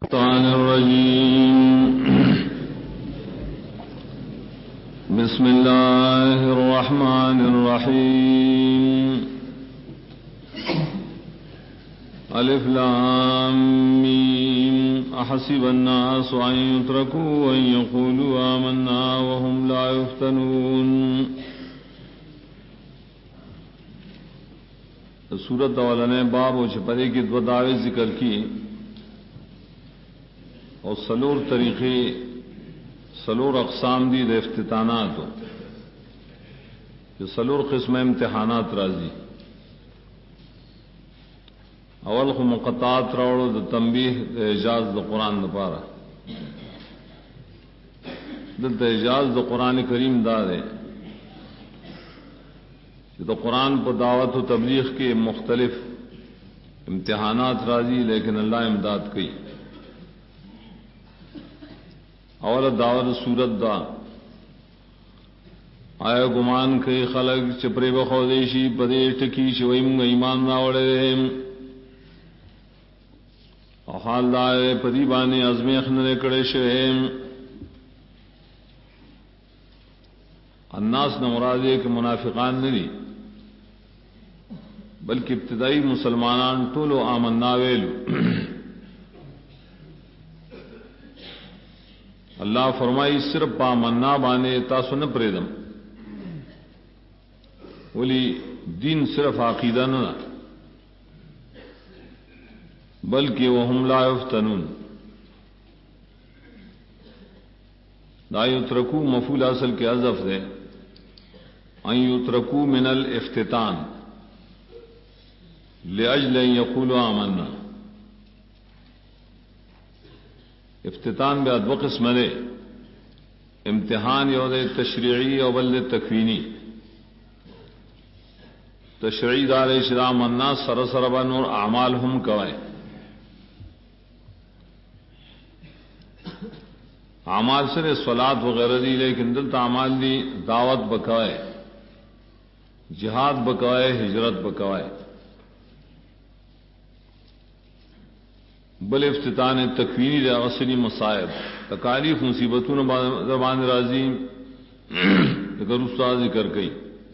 बिस्मिल्लाहिर रहमानिर रहीम। अलिफ लाम मीम अहसिबन नास अन युत्रकू अन यक़ूलू आमन्ना वहुम ला युफ्तनून। सूरत वाला ने बाब और छपरे की दो दावे जिक्र की और सलूर तरीके सलूर अक़साम दी दे इफ्तितानात जो सलूर किस्म इम्तिहानात राजी अवल को मुक़त्तात रावड़ो द तंबीह द इजाज द कुरान द पारा द इजाज द कुरान करीम दादे तो कुरान पर दावत व तबलीग के मुख्तलिफ इम्तिहानात राजी लेकिन अल्लाह इमदाद की अवल दावत सूरत दा आया गुमान के खलक चपरे बखौदेशी पदेश की शिवम ईमान नावड़े हाल दाए पदीबाने अजमे खनरे कड़े शेम अन्नास न मुरादे के मुनाफिकान नहीं बल्कि इब्तिदाई मुसलमानान टोलो आमन्ना वेलु। अल्लाह फरमाई सिर्फ पामन्ना बाने तासु न प्रेदम बोली दीन सिर्फ आकीदा न बल्कि वहुम ला युफ्तनून। ला युत्रकू मफूल असल के अज़फ है अन युत्रकू मिनल इफ्तितान लिअज्ल अन यक़ूलू आमन्ना। इफ्तितान में दो किस्म ने इम्तिहान योद तशरीई और बल्द तकवीनी। तशरीई दार इस्लाम अन्ना सरसरबन और आमाल हम कवाए आमाल से सलात वगैरह दी लेकिन दिल तामाल दी दावत बकवाए जिहाद बकवाए हिजरत बकवाए। बल इफ्तितान तकवीनी रसनी मसायब तकालीफ मुसीबतों जबान राजी अगर उस्ताद जिक्र कई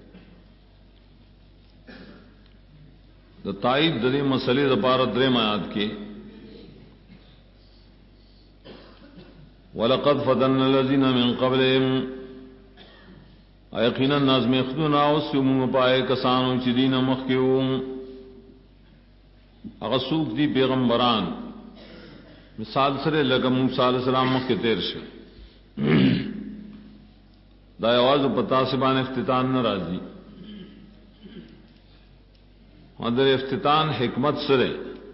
ताइद दरे मसले दपारत दरे मायात के वलक़द फ़तन्ना लज़ीना मिन क़ब्लिहिम यक़ीनन आज़मेख्तुना उसमुम पाए कसानों चिदीन मख्कियूम अगसूक दी पैगंबरान मिसाल सरे लगा मूसा अलैहिस्सलाम मक्के तेर से दाय आवाज पता सिबान इफ्तितान न राजी अदर इफ्तितान हिकमत सरे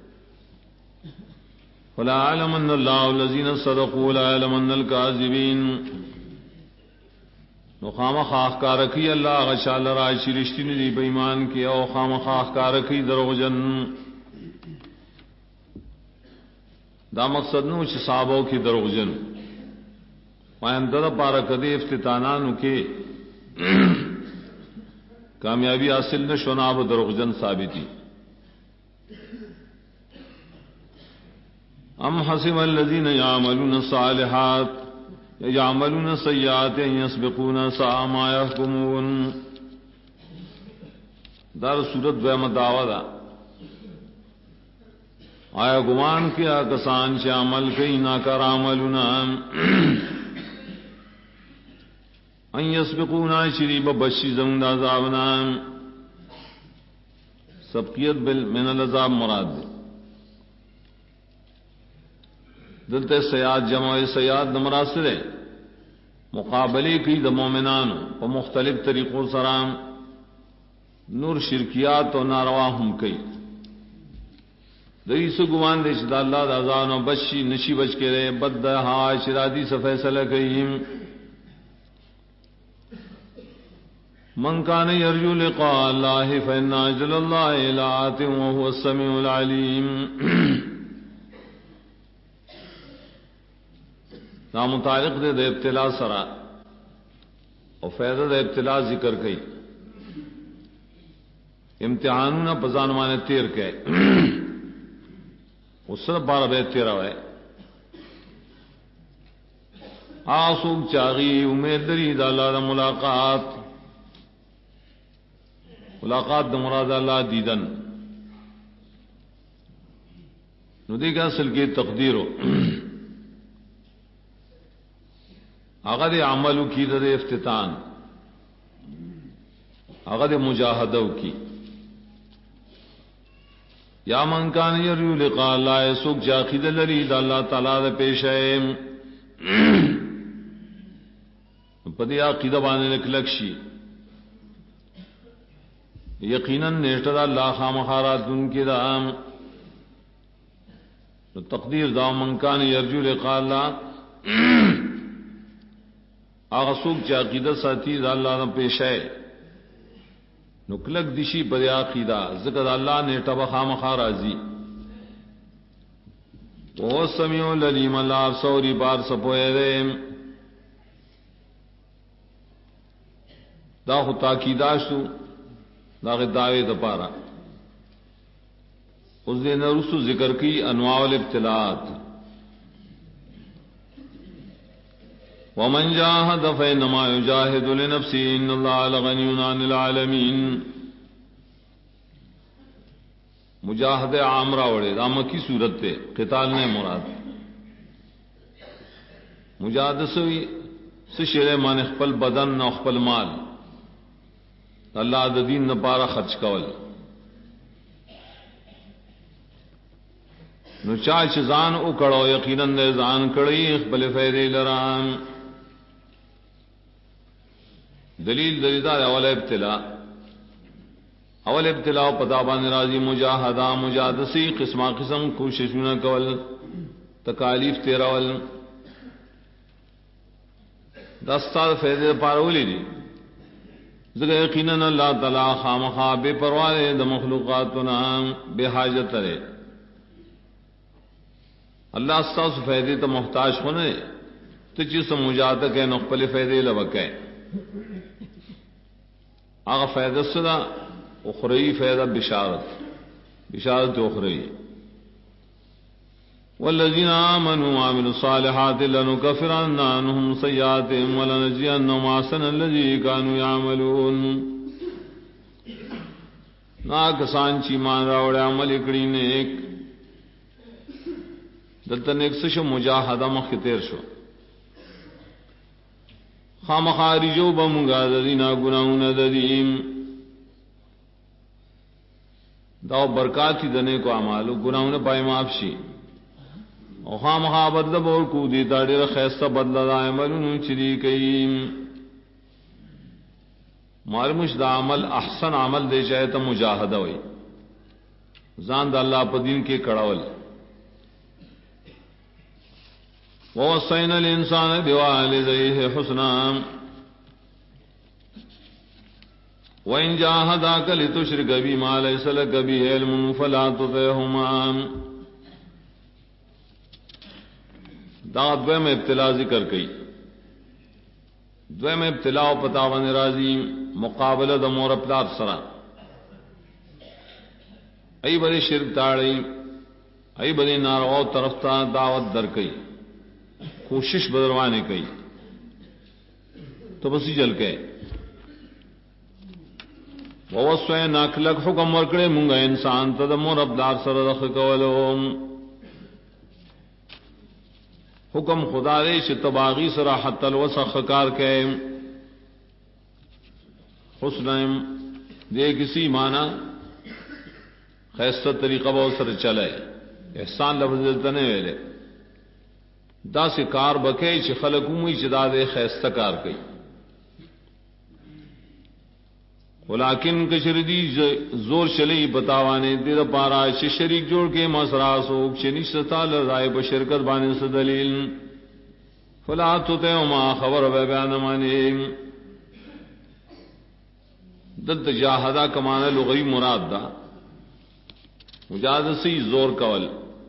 वला अलमन अल्लाहु लज़ीना सदक़ू वला अलमन अल काज़िबीन। नो खामा खाकार की अल्लाह गशाल राय शिरिश्ती ने दी बेईमान की और खामा खाकार की दरोजन दा मकसद नो साहबों की दरोजन मायंदर पारा कदे इफ्तितानानु के कामयाबी हासिल न शोनाब दरोजन साबिती। अम हसिब अल्लज़ीन यामलून सालिहात यामलून सय्यात यस्बिकून साअ मा यहकुमून। दार सूरत वह दावा आया गुमान किया कसान से अमल कई ना कर अमलुना अन यस्बिकूना शरीब बशी जमदा जावना सबकियत बिल मिनल अज़ाब मुराद दिलते सयाद जमा सयाद नमरासरे मुकाबले की द मोमिनान और मुख्तलिफ तरीकों सराम नूर शिरकियात और नारवा हम कई दई से गुमान दे शिदा अल्लाह अज़ान और बशी नशी बच के रहे बद हा शिरादी से फैसला कईम मन कान यरजू लिक़ा अल्लाह फ़इन्ना अजलल्लाहि लाअत व हुवा अस्समीउल अलीम। ना मुतालिक दे इब्तिला सरा और फैज़ा दे इब्तिला जिक्र कई इम्तिहानों पजान माने तेर के उस 12 बेत 13 है آسوک چاغي امید لري د الله د ملاقات د مراد الله دیدن نو دې کا اصل کې تقدیرو هغه د عملو کې د افتتان هغه د مجاهدو کې یا من کان یرجو لقاء الله سوک جاخید لري د الله تعالی د پیشه په دې عقیده باندې کلک شي یقینا نیټه د الله خامخارات دن کې دام نو تقدیر دا من کان یرجو لقاء الله هغه څوک چې عقیده ساتي د الله نه پیشه نو کلک دشي په عقیده ذکر الله نیټه به خامخا راځي او سميع العليم الله سوري بار سپوي دې دا خو تاکیدا شو دا غداوی د پاره اوس دې نورسو ذکر کی انواع الابتلاءات ومن جاهد فإنما يجاهد لنفسه إن الله لغني عن العالمين مجاهد عام راوڑے دا مکی صورت تے قتال نے مراد مجاهد سوی سشرے مان خپل بدن نو خپل مال اللہ د دین نه پاره خرچ کول نو چا چې ځان او کړو یقینا نه ځان کړی خپل فائدې لرام دلیل دلیدار اول ابتلاء پتا باندې راځي مجاهدسی قسم کوششونه کول تکالیف تیرول دستار فائدې لپاره ولې دي ذکر یقینا اللہ تعالی خامخا بے پرواہ د مخلوقاتنا بے حاجت ہے اللہ استاس فائدے تو محتاج ہونے تو چیز مجاہدہ کہ نقبل فائدے لبکے آغا فائدہ صدا اخروی فائدہ بشارت اخروی والذین آمنوا وعملوا الصالحات لنكفرن عنهم سیئاتهم ولنجزینهم احسن الذی كانوا يعملون کسان چې ایمان راوړل عمل کړي نیک دلته نیک څه مجاهده مخ تیر شو خامخارجو بمونږه د دینا ګناونه د دیم دا برکات دي نه کو اعمالو ګناونه پای معاف شي او خامخا بدل بور کو دي دا ډېر خیسته بدل د عملونو چې دي کوي معلومش دا عمل احسن عمل دی چې ته مجاهده وي ځان د الله په دین کې کړهول ووصينا الانسان بوالديه حسنا وان جاهداك لتشرك بي ما ليس لك به علم فلا تطعهما دا دویم ابتلا ذکر کئی دویم ابتلا و پتاون راضی مقابلہ د مور پلار سرا ای بڑے شرک تاڑی ای بڑے ناروا طرف تا دعوت در کئی کوشش بدروانے کئی تو بسی جل کے ووصینا کلک حکم ورکڑے مونگا انسان تا د مور پلار سرا رخ کولو حکم خدا دے چې تباغی سرا حت الوسخ کار کے حسنم دے کسی معنی خیستہ طریقہ بہت سر چلے احسان لفظ دلتنے ویلے دا سے کار بکے چې خلق اومی چې دا دے خیستہ کار کئی ولیکن کشردی زور چلی بتاوانے دیر پارا چھ شریک جوڑ کے مسراسوک چھ نشتا لرائے پا شرکت بانے سے دلیل فلا تطعهما خبر بیان مانے دلت جاہدہ کمانا لغوی مراد دا مجادسی زور کول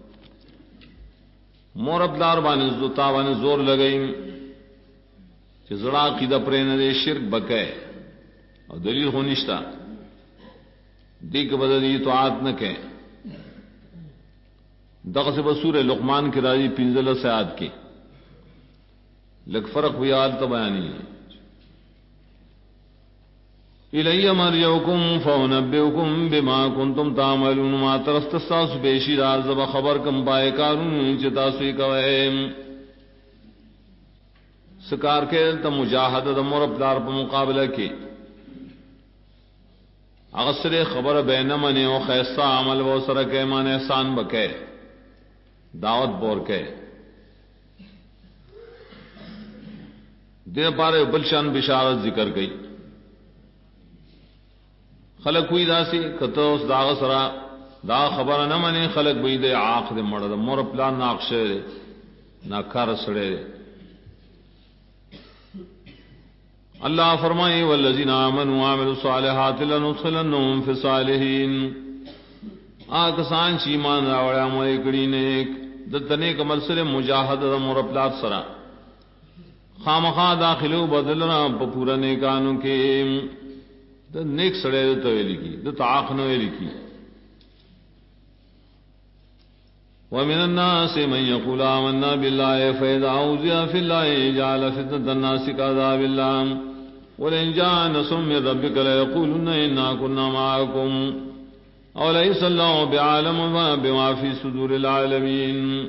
موربدار بانے زتا بانے زور لگئیم چھ زڑا قیدہ پریندے شرک بکے اور دلیل ہو نشتا دی کے بدلی طاعت نہ کہ دغه سے بسور لقمان کی راضی پنزل سیاد کی لگ فرق ہوئی آلت بیانی الی مرجعکم فانبئکم بما کنتم تعملون ما طرف تستاسو پیشی رازب خبر کم پائے کارون چتاسوی کوئے سکار کے تا مجاہد دا مرب دار پا مقابلہ کی اغسر خبر بینمنی و خیصہ عمل و سرکے مان احسان بکے دعوت بور کے دن پارے بلشان بشارت ذکر گئی خلق ہوئی دا سی کتو اس داغ سرا دا خبر نہ منے خلق بئی دے آخ دے مڑ دا مور پلان ناقشے دے ناکار سڑے دے اللہ فرمائے والذین آمنوا وعملوا الصالحات لندخلنهم فی الصالحین آکسان چی ایمان راوڑے عمل کڑی نیک دتنے کمل سر مجاہد دا مور پلات سرا خامخا داخلو بدلنا پورا نیکانو کے دا نیک سڑے دا تویلی کی دا تعاق نویلی کی ومن الناس من يقول آمنا بالله فإذا أوذي في الله جعل فتنة الناس كعذاب الله ولئن جاء نصر من ربك ليقولن إنا كنا معكم أوليس الله بعالم بما في صدور العالمين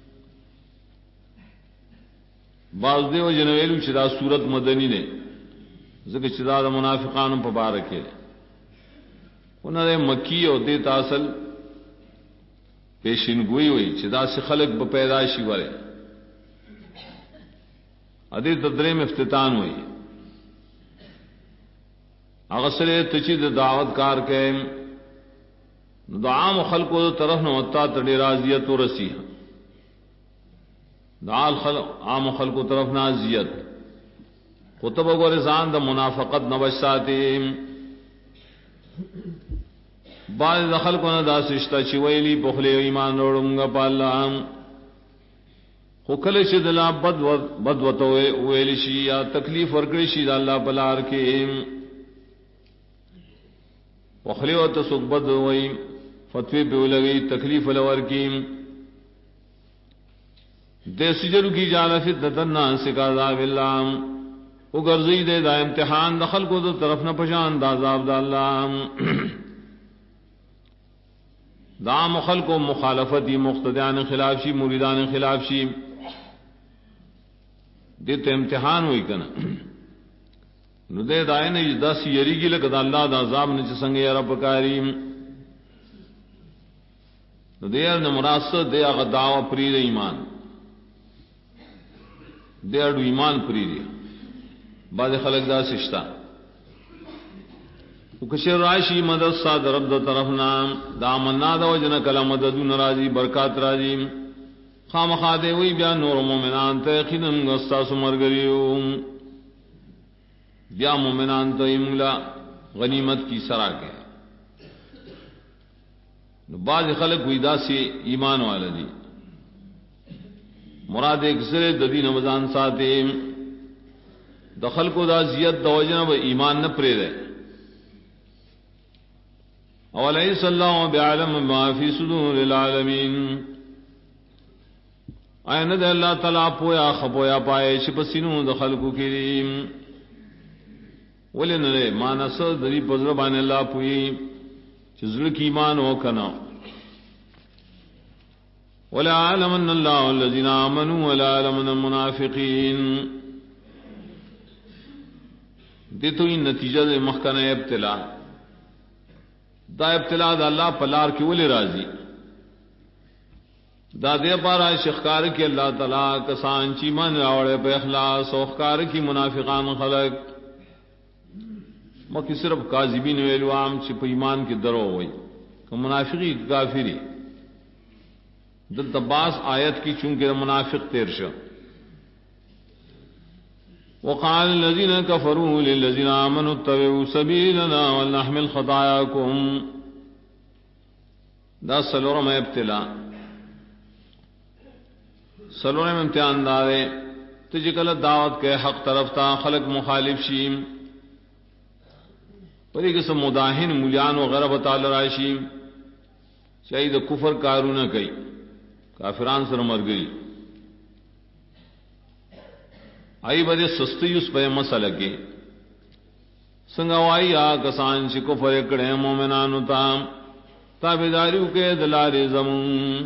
بعض دیو جنویلو چدا سورت مدنی نے ذکر چدا دا منافقان مبارک ہے انہوں نے مکی اور دے تاصل پیشن گوئی ہوئی چدا سے خلق بپیدائشی والے ادے تدرے میں افتتان ہوئی اغسر تچید دعوت کار کے عام خلق کو طرف نوتا تڑی رازیت و رسیح دال عام خلق کو طرف نازیت کتب و رضان دا منافقت نوشاتی بعض دخل کو نہ دا سشتا چویلی بخلے ایمان روڑنگا پاللہ خکل شدلا بدوتو ویلشی یا تکلیف ورکڑشی دا اللہ پلار کے بخلے و تسک بد ہوئی فتوی پہ لگئی تکلیف لور کی دے سجرو کی جالا فتنة الناس کعذاب اللہ اگرزی دے دا امتحان دخل کو دو طرف نہ پشان دا عذاب دا اللہ دا مخلق و مخالفتی مقتدیان خلاف شی مریدان خلاف شی دیتا امتحان ہوئی کنا نو دے دائے نے دا سیری گی لکہ دا اللہ دا عذاب نے چسنگے رب کریم نو دے نمراست دے اغا دعوی پرید ایمان دے اڈو ایمان پرید بعد خلق دا سشتا کشر راشی مدد ساد رب دا طرفنا دا مننا دا وجن کلا مددون راضی برکات راضی خام خادے وی بیا نور مومنان تیقینن گستا سمرگریو بیا مومنان تیمولا غنیمت کی سرا کے بعض خلق وی دا سی ایمان والا دی مراد ایک سرے ددی نمزان ساتے دخل کو دا زیت دا وجن و ایمان نہ پرے رہے اولیس اللہ بعلم ما فی صدور العالمین آئین دے اللہ تعالیٰ پویا خپویا پائے شپسینو دخل کو کریم ولی نرے مانا سر دری پزربان اللہ پوئی چزر کی ایمان ہو کنا ولا علمن اللہ الذین آمنوا ولا علمن المنافقین دیتو ان نتیجہ دے مخکنہ ابتلا دا ابتلا دا اللہ پلار کی ولی راضی دا دے پارا شخکار کی اللہ تعالیٰ کسان چی من راوڑے پہ اخلاص اوخکار کی منافقان خلق مکی صرف کاذبین ویلو عام چی پہ ایمان کی درو ہوئی کہ منافقی کافری دل تباس آیت کی چونکہ منافق تیرشا وقال الذين كفروا للذين آمنوا اتبعوا سبيلنا ولنحمل خطاياكم دا سلورم ابتلا سلورم امتحان دارے تجکل دعوت کے حق طرف تا خلق مخالف شیم پر ایک قسم مداہن ملیان وغیرہ بطال راشیم شاید کفر کارو نہ کئی کافران سر مر گئی आई बदे सुस्ती उस पे मसल के संगवाई आ कसान ची कुफर कड़े मोमिनानु ताम ताबेदारियों के दलारे जमून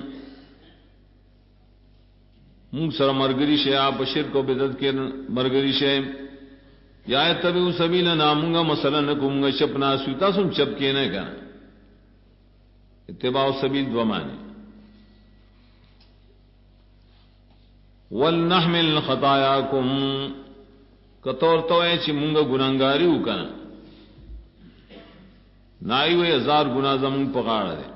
मुंह सर मरगरी शे आप शिर को बिदत के मरगरी शे या तभी सबील नामूंगा मसलन कुंगा चपना सुता सुन चपके न का इत्तिबाउ सबील द्वमानी वल नहमिल खतायाकुम कतौर तो चिमुंगा गुनागारी का नाई वे 1000 गुना जमून पकाड़ दे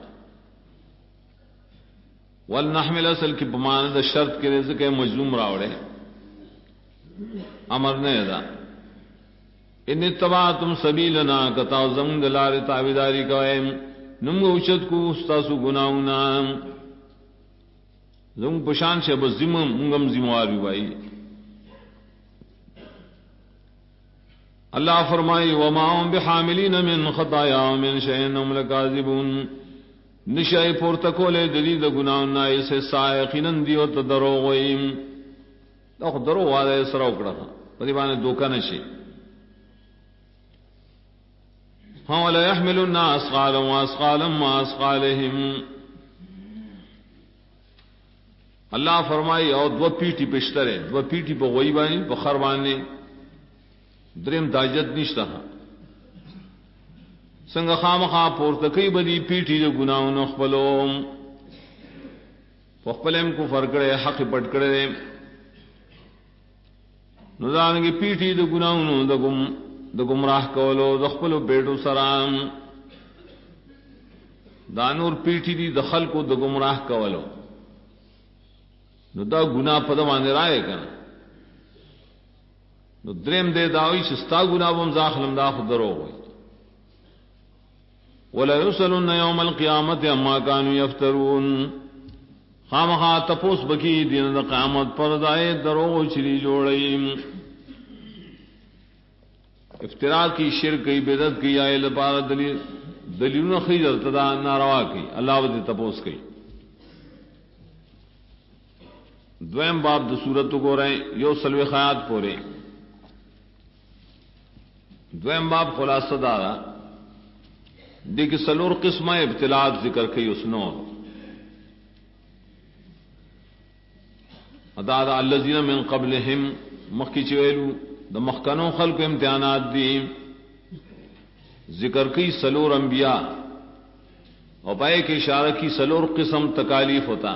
वल नहमिल असल की बमानद शर्त के रिज़्क़ के मजलूम रावड़े अमर ने दा इन इत्तबा तुम सबीलना कताव जमून दलारे ताबेदारी का नुम उचत को उस्तासु गुनाउना जम पशान से बस जिम मुंगम जिम्मेवारी भाई अल्लाह फरमाई वमाउम बिहामिलीन मिन खतायाहुम मिन शैइन हुम लकाज़िबून निशाई पोर्तकोले दलीद गुनाउना इसे सायखिनन दियो तो दरोगोइम तो दरो वादे सरोकड़ा परिवाने धोखा नशे हाँ वला यहमिलुन्ना अस्गालम व अस्गालम मा अस्गालिहिम अल्लाह फरमाई और दो पीठी पेशतरे दो पीठी पर वही बानी बखर बानी द्रेम दाजत निश्ता संग खाम खा पोर्तकई बदी पीठी जो गुनाह नखबलोम पखपलेम को फरकड़े हक पटकड़े नुदान की पीठी जो गुनाह द गुमराह कवलो दखपलो बेटो सराम दानूर पीठी दी दखल को द गुमराह कवलो नुदा गुना पदमाने राय का नु द्रेम दे दावी शिस्ता गुना बम जाखलम दा खुदरो हुई वला युसलुन यौमल क़ियामत अम्मा कानू यफ्तरून खामखा तपोस बकी दिन द क़यामत पर दाए दरो चली जोड़ईम इफ्तिरा की शिरक की बिदत की आए लपार दलील खीजर तदा नारवा की अल्लाह वद तपोस की द्वैम बाब द सूरत को रहे यो सलवे खयात पोरे द्वैम बाब खुलासा दारा दिक सलूर किस्म इब्तिलात जिक्र की उसनो अदादा अल्लज़ीना मिन क़ब्लिहिम मक्की चवेलू द मखकनो खल्क इम्तिहानात दी जिक्र की सलूर अंबिया और पाए के इशारा की सलूर किस्म तकालीफ होता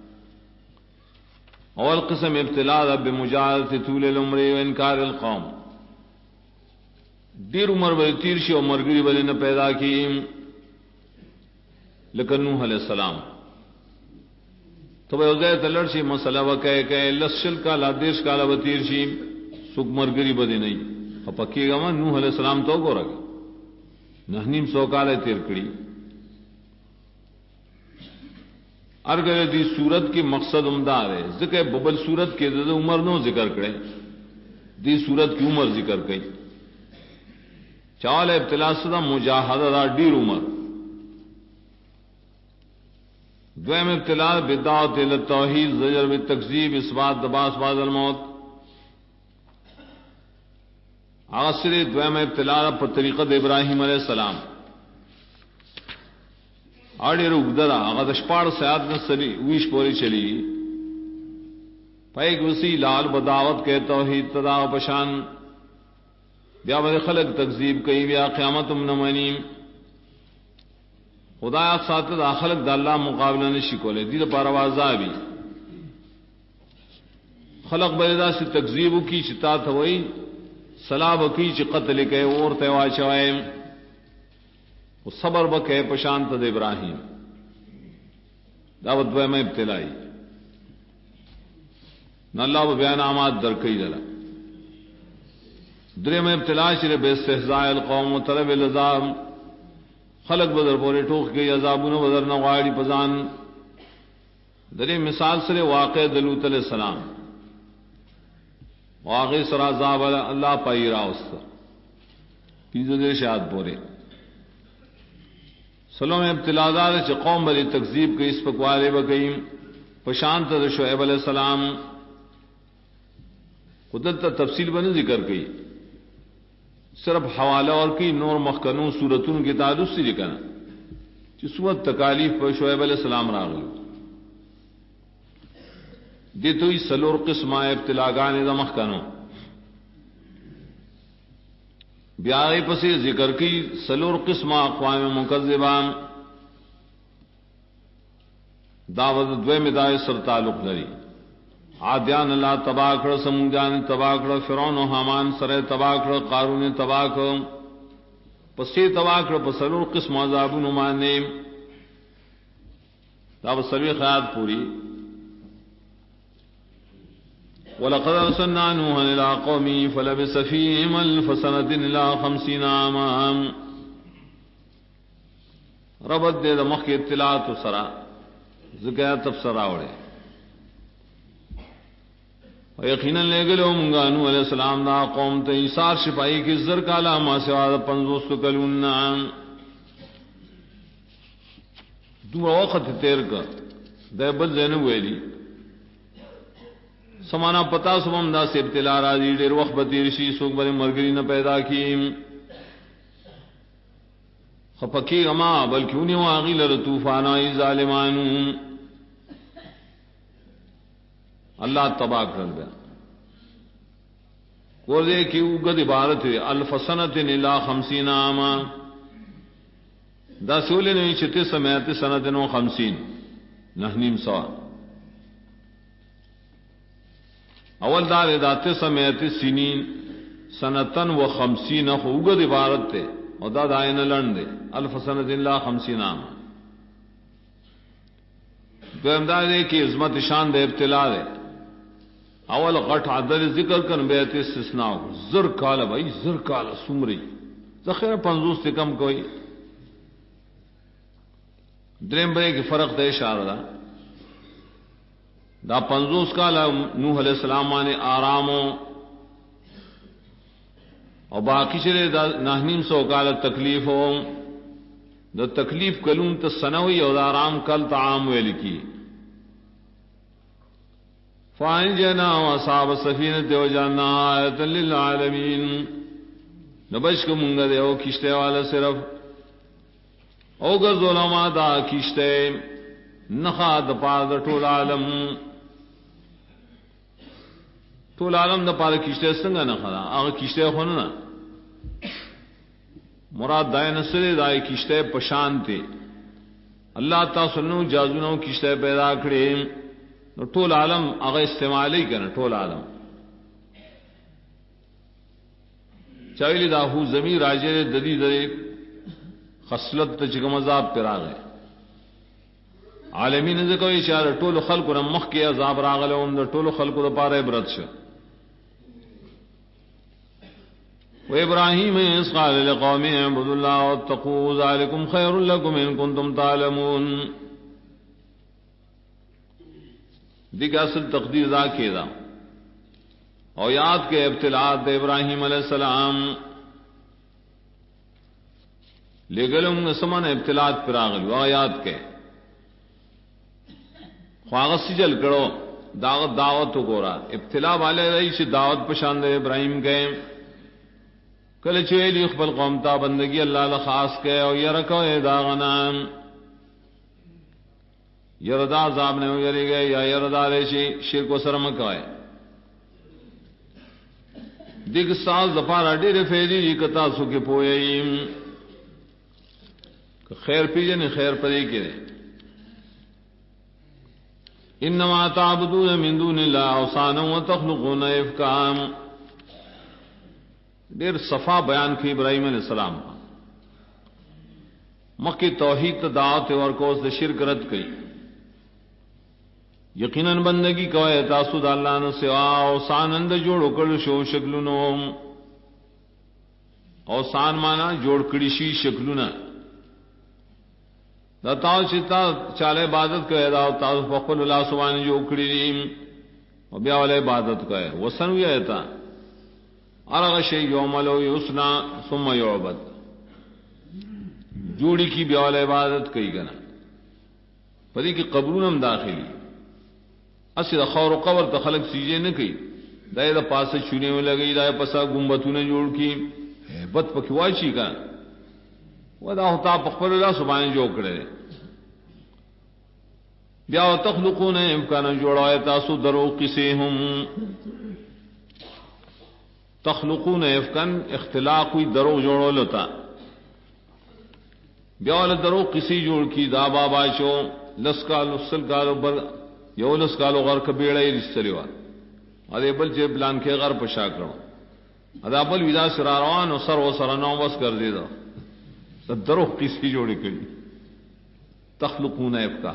और किस्म इब्तिला रब मुजाहदत तूल उम्र व इनकार कौम देर उम्र व तीरशी और मरगरी वली ने पैदा की लेकिन नूह अलैहिस्सलाम तो वह उजैर तलड़शी मसला व कह लशल का लादेश का ला तीरशी सुख मरगरी बदी नहीं और पक्की गमा नूह अलैहिस्सलाम तो को रखे नहनीम सौकाल तिरकड़ी अरगर दी सूरत की मकसद उमदार है जिक्र बबल सूरत के उम्र नो जिक्र करे दी सूरत की उम्र जिक्र कई चावल इब्तिला सदा मुजाहदा डीर उम्र द्वैम इब्तिला बिदात तौहीद ज़जर बित तकज़ीब इस्बात दबास बादल मौत आसिर द्वैम इब्तिला पर तरीक़त इब्राहिम अलैहिस्सलाम आड़े उगदरा अगर दशपाड़ सयाद न सली वीश पोरी चली पैक वसी लाल बदावत के तौहीद तदा पशान ब्या बद खलक तकजीब कई ब्या क़यामत न मनीम खुदाया साथ खलक दाल्ला मुकाबला ने शिकोले दिल पारवाजा भी खलक बदा से तकजीब की चिता थवई सलाब की च कत्ल के और तवा चवाए वो सबर बके प्रशांत इब्राहिम दावत में इब्तिलाई नल्ला बयान आमाद दर कई जला द्रे में इब्तिला चिर बेस्तहज़ाइल कौम तलब लजाम खलक बदर बोरे ठोक गई अजाबुन बदर नवाड़ी पजान दरे मिसाल सरे वाक़े दलूत अलैहिस्सलाम वाक़े सराजाब अल्लाह पाई रावस्त पीजो शाद बोरे सलो में इब्तिलादार च कौम बली तकजीब के इस पकवाले बकईम प्रशांत शुएब अलैहिस्सलाम قدرت تفصیل بنے ذکر کی صرف حوالہ اور کی نور مخکنوں صورتوں کے تعلق سے لکھنا کہ سورت تکالیف پر شعیب علیہ السلام راغل دیتوئی سلور قسمہ ابتلاگان دا مخکنوں بیاغی پسی ذکر کی سلور قسمہ اقوام مکذبان دعوت دوے مدائی سر تعلق لری عادیان اللہ تباہ کر سمودیان تباہ کر فرعون و حامان سر تباہ کر قارون تباہ کر پسی تباہ کر پسلور قسم عذاب نمانے دعوت سلوی خیات پوری وَلَقَدْ أَرْسَلْنَا نُوحًا إِلَىٰ قَوْمِهِ فَلَبِثَ فِيهِمْ أَلْفَ سَنَةٍ إِلَىٰ 50 عَامًا ربط دے دمخ کی اطلاعات و سرا ذکر تفسرہ وڑے یقیناً لے گلو منگا نوح علیہ السلام دا قوم تا ایسار شپائی کی زر کالا ما سوا دا 50 کلونا دو وقت تیر کا دے بل زینو ویلی سمانا پتا سمم دا سے ابتلا راضی دیر وقت بتیرشی سوک بر مرگری نہ پیدا کی خپکی غما بلکہ انہیں واغی لر طوفانائی ظالمانو اللہ تباہ کر دیا کوزے کی اگد عبارت ہے الف سنت الا 50 عاما دا سولے نے چھتے سمیت سنت و 50 نحنیم سوا اول دار دات سمیت سنین سنتن و 50 اگد عبارت تے اور دا دائن لڑن دے الف سنت الا 50 عاما دو امداد ہے کہ عظمت شان دے ابتلا دے اول غٹ عدد ذکر کن بیت استثناء زر کالا بھائی زر کالا سمری ذخیر 50 سے کم کوئی درم بھائی کی فرق دے اشارہ دا 50 کالا نوح علیہ السلام نے آراموں اور باقی چلے دا 900 کالا تکلیف ہو دا تکلیف کلون تا سنوی اور دا آرام کل تعام ویل کی فانجنا واصحاب السفینہ وجعلنا آیۃ للعالمین نبشک منگا دے او کشتے والا صرف او گر ظلما دا کشتے نخا دا پار دا طول عالم دا پار کشتے سنگا نخا دا آغا کشتے خوننا مراد دائے نصر دائے کشتے پشانتے اللہ تا سنو جازونو کشتے پیدا کھڑے نو ټول عالم هغه استعمالی کنه ټول عالم چایلی دا هو زمین راجه ددی دې خصلت ته چې مذاب پر راغی عالمین ځکه اشاره ټول خلکو نه مخ کې عذاب راغله او د ټول خلکو لپاره عبرت شه و ابراهیم اس قال لقومه اعبدوا الله واتقوا ذلكم خير لكم ان كنتم تعلمون دیکھ اصل تقدیر دا کے دا اور یاد کے ابتلاات ابراہیم علیہ السلام لے گلوں سمن ابتلاات پر آگل وہ یاد کے خواغ سجل کرو دعوت کو رہا ابتلا والے رہی سے دعوت پشاند ابراہیم گئے کل چیلی اخبل قومتا بندگی اللہ خاص کے اور یہ رکھو داغنا یردا عذاب نے یری گئے یا یردا ریشی شرک و سرم کوئے دیکھ ساز دپارا ڈیر فیدی کتا سو کے پوئے خیر پیجن خیر پری کے انما تعبدون من دون اللہ اوثانا وتخلقون افکا ڈیر صفا بیان کی ابراہیم علیہ السلام مکی توحید دعوت اور کوس شرک رد کی یقیناً بندگی کوئے تاسو دا اللہ نہ سوا اوسان اند جوڑ کڑ شو شکلونو اوسان مانا جوڑ کڑی شی شکلونا دا تاو چتا چال عبادت کوئے دا تاسو فقل اللہ سبحانہ جو کڑی دیم و بیا والا عبادت کوئے وسن ہوئی ایتا ارغ شی یوملو یسنا ثم یعبد جوڑی کی بیا والا عبادت کئی گنا پدی کی قبرون ہم داخلی اسی دا خور و قبر تا خلق سیجے نہ کی دای د پاسه چونه لګی دای پسا ګمبتونه جوړ کی بد پکې وایي کا ودا هتا په خپل الله سبحانه جوړ کړي بیا تخلقون امکان جوړای تاسو درو قصه هم تخلقون افکان اختلاق وی درو جوړول تا بیا ول درو قصه جوړ کی دا بابا شو لسکال وسلګالو بر یو لسکالو غر کبیړې رسلیوا ا بل چې پلان کې غر پشا کړو ادا بل ودا سر روان او سر و سر نو بس کر دی دا درو قصه جوړ کړي تخلقون افکا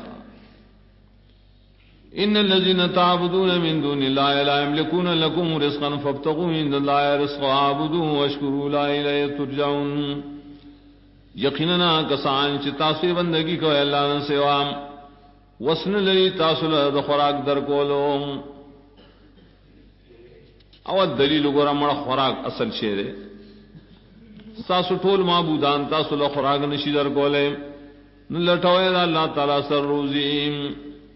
ان الذين تعبدون من دون الله لا يملكون لكم رزقا فابتغوا عند الله رزقا واعبدوه واشكروا له اليه ترجعون یقینا کسان چې تاسو بندگی کوي الله نه سوا وسن لري تاسو له خوراک در کولو او دلیل وګوره مړه خوراک اصل شی دی تاسو ټول معبودان تاسو له خوراک نشي در کولای نو لټوي الله تعالی سر روزي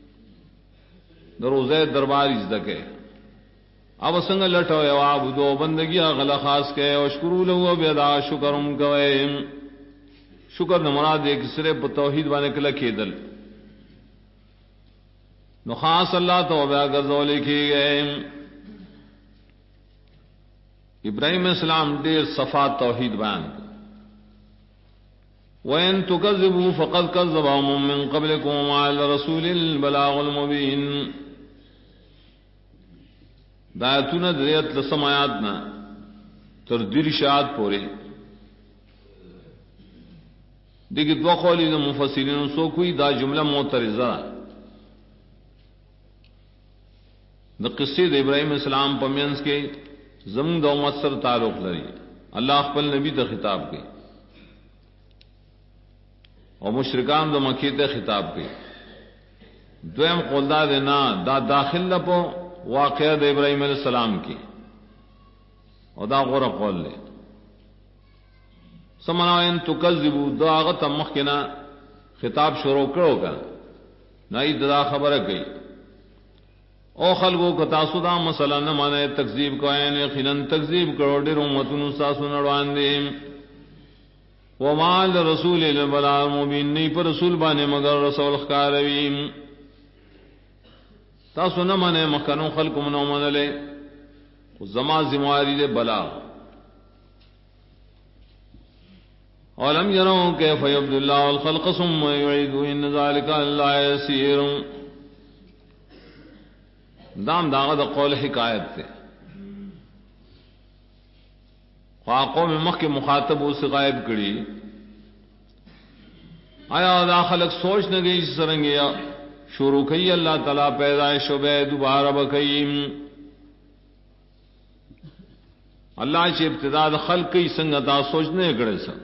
روزه دربار ازدکه اب څنګه لټوي او عبادت بندگی غلا خاص کې او شکر له او بیا شکرم کوي شکر نه مراد ایک سره په توحید باندې کله کېدل نو خاص الله ته بیا غزول کېږي ابراہیم السلام ډیر صفات توحید بیان وَإِن تُكَذِّبُوا فَقَدْ كَذَّبَ أُمَمٌ مِّن قَبْلِكُمْ وَعَلَى الرَّسُولِ الْبَلَاغُ الْمُبِينُ دایتونه دریت لسمایاتنا تر درشات پوره دیگه دو قولی د مفسرین سو کوئی دا جمله معترضه د قصې د ابراهیم اسلام پمینس کې زمون د امت سره تعلق لري الله خپل نبی ته خطاب کوي او مشرکان د مکې ته خطاب کوي دویم قول دا نه دا داخل لپو واقعہ د ابراہیم علیہ السلام کی او دا غره قول له سمنا ان تکذبوا داغه مخکنا خطاب شروع کړو کا نه دا خبره کوي او خلقو کو تاسو دا مسله نه معنی تکذیب کوي نه خلن تکذیب کړو ډېر امتونو تاسو نړوان دي وما لرسول البلاغ المبین نه پر رسول باندې مگر رسول ښکاروي تاسو نه معنی مخکنو خلق منو منله خو زما ذمہواری دے بلاغ اولم يروا كيف يبدو الله الخلق ثم يعيده ان ذلك الله يسير دام داغه د قول حکایت ته قوم مخ مخاطب اس غائب کړي آیا دا خلق سوچ نه گئی سرنګیا شروع کئی اللہ تعالی پیدائش و بے دوبارہ بکیم اللہ چه ابتداء خلق کی سنگتا سوچنے کڑے سا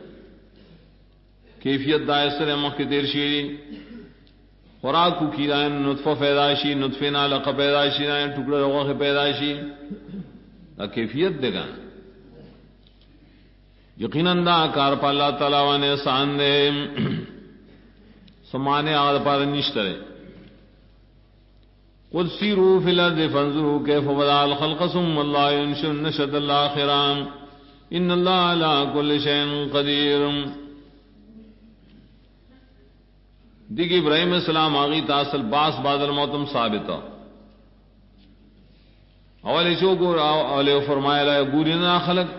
کیفیت دا اثر مخ تیر شیری خوراکو کی دائن نطفہ پیدائشی نطفہ نالق پیدائشی دائن ٹکڑے روغ پیدائشی دا کیفیت دے گا یقیناً دا کار پا اللہ تعالی وانے سان دے سمانے آغا پا نشترے قل سیروا فی الارض فانظروا کیف بدأ الخلق ثم الله ينشئ النشأة الآخرة ان الله على كل شيء قدیر دیکھ ابراہیم السلام آگی تاصل باس بعد الموتم ثابتا اولی چو گور اولی فرمایا لائے گورینا خلق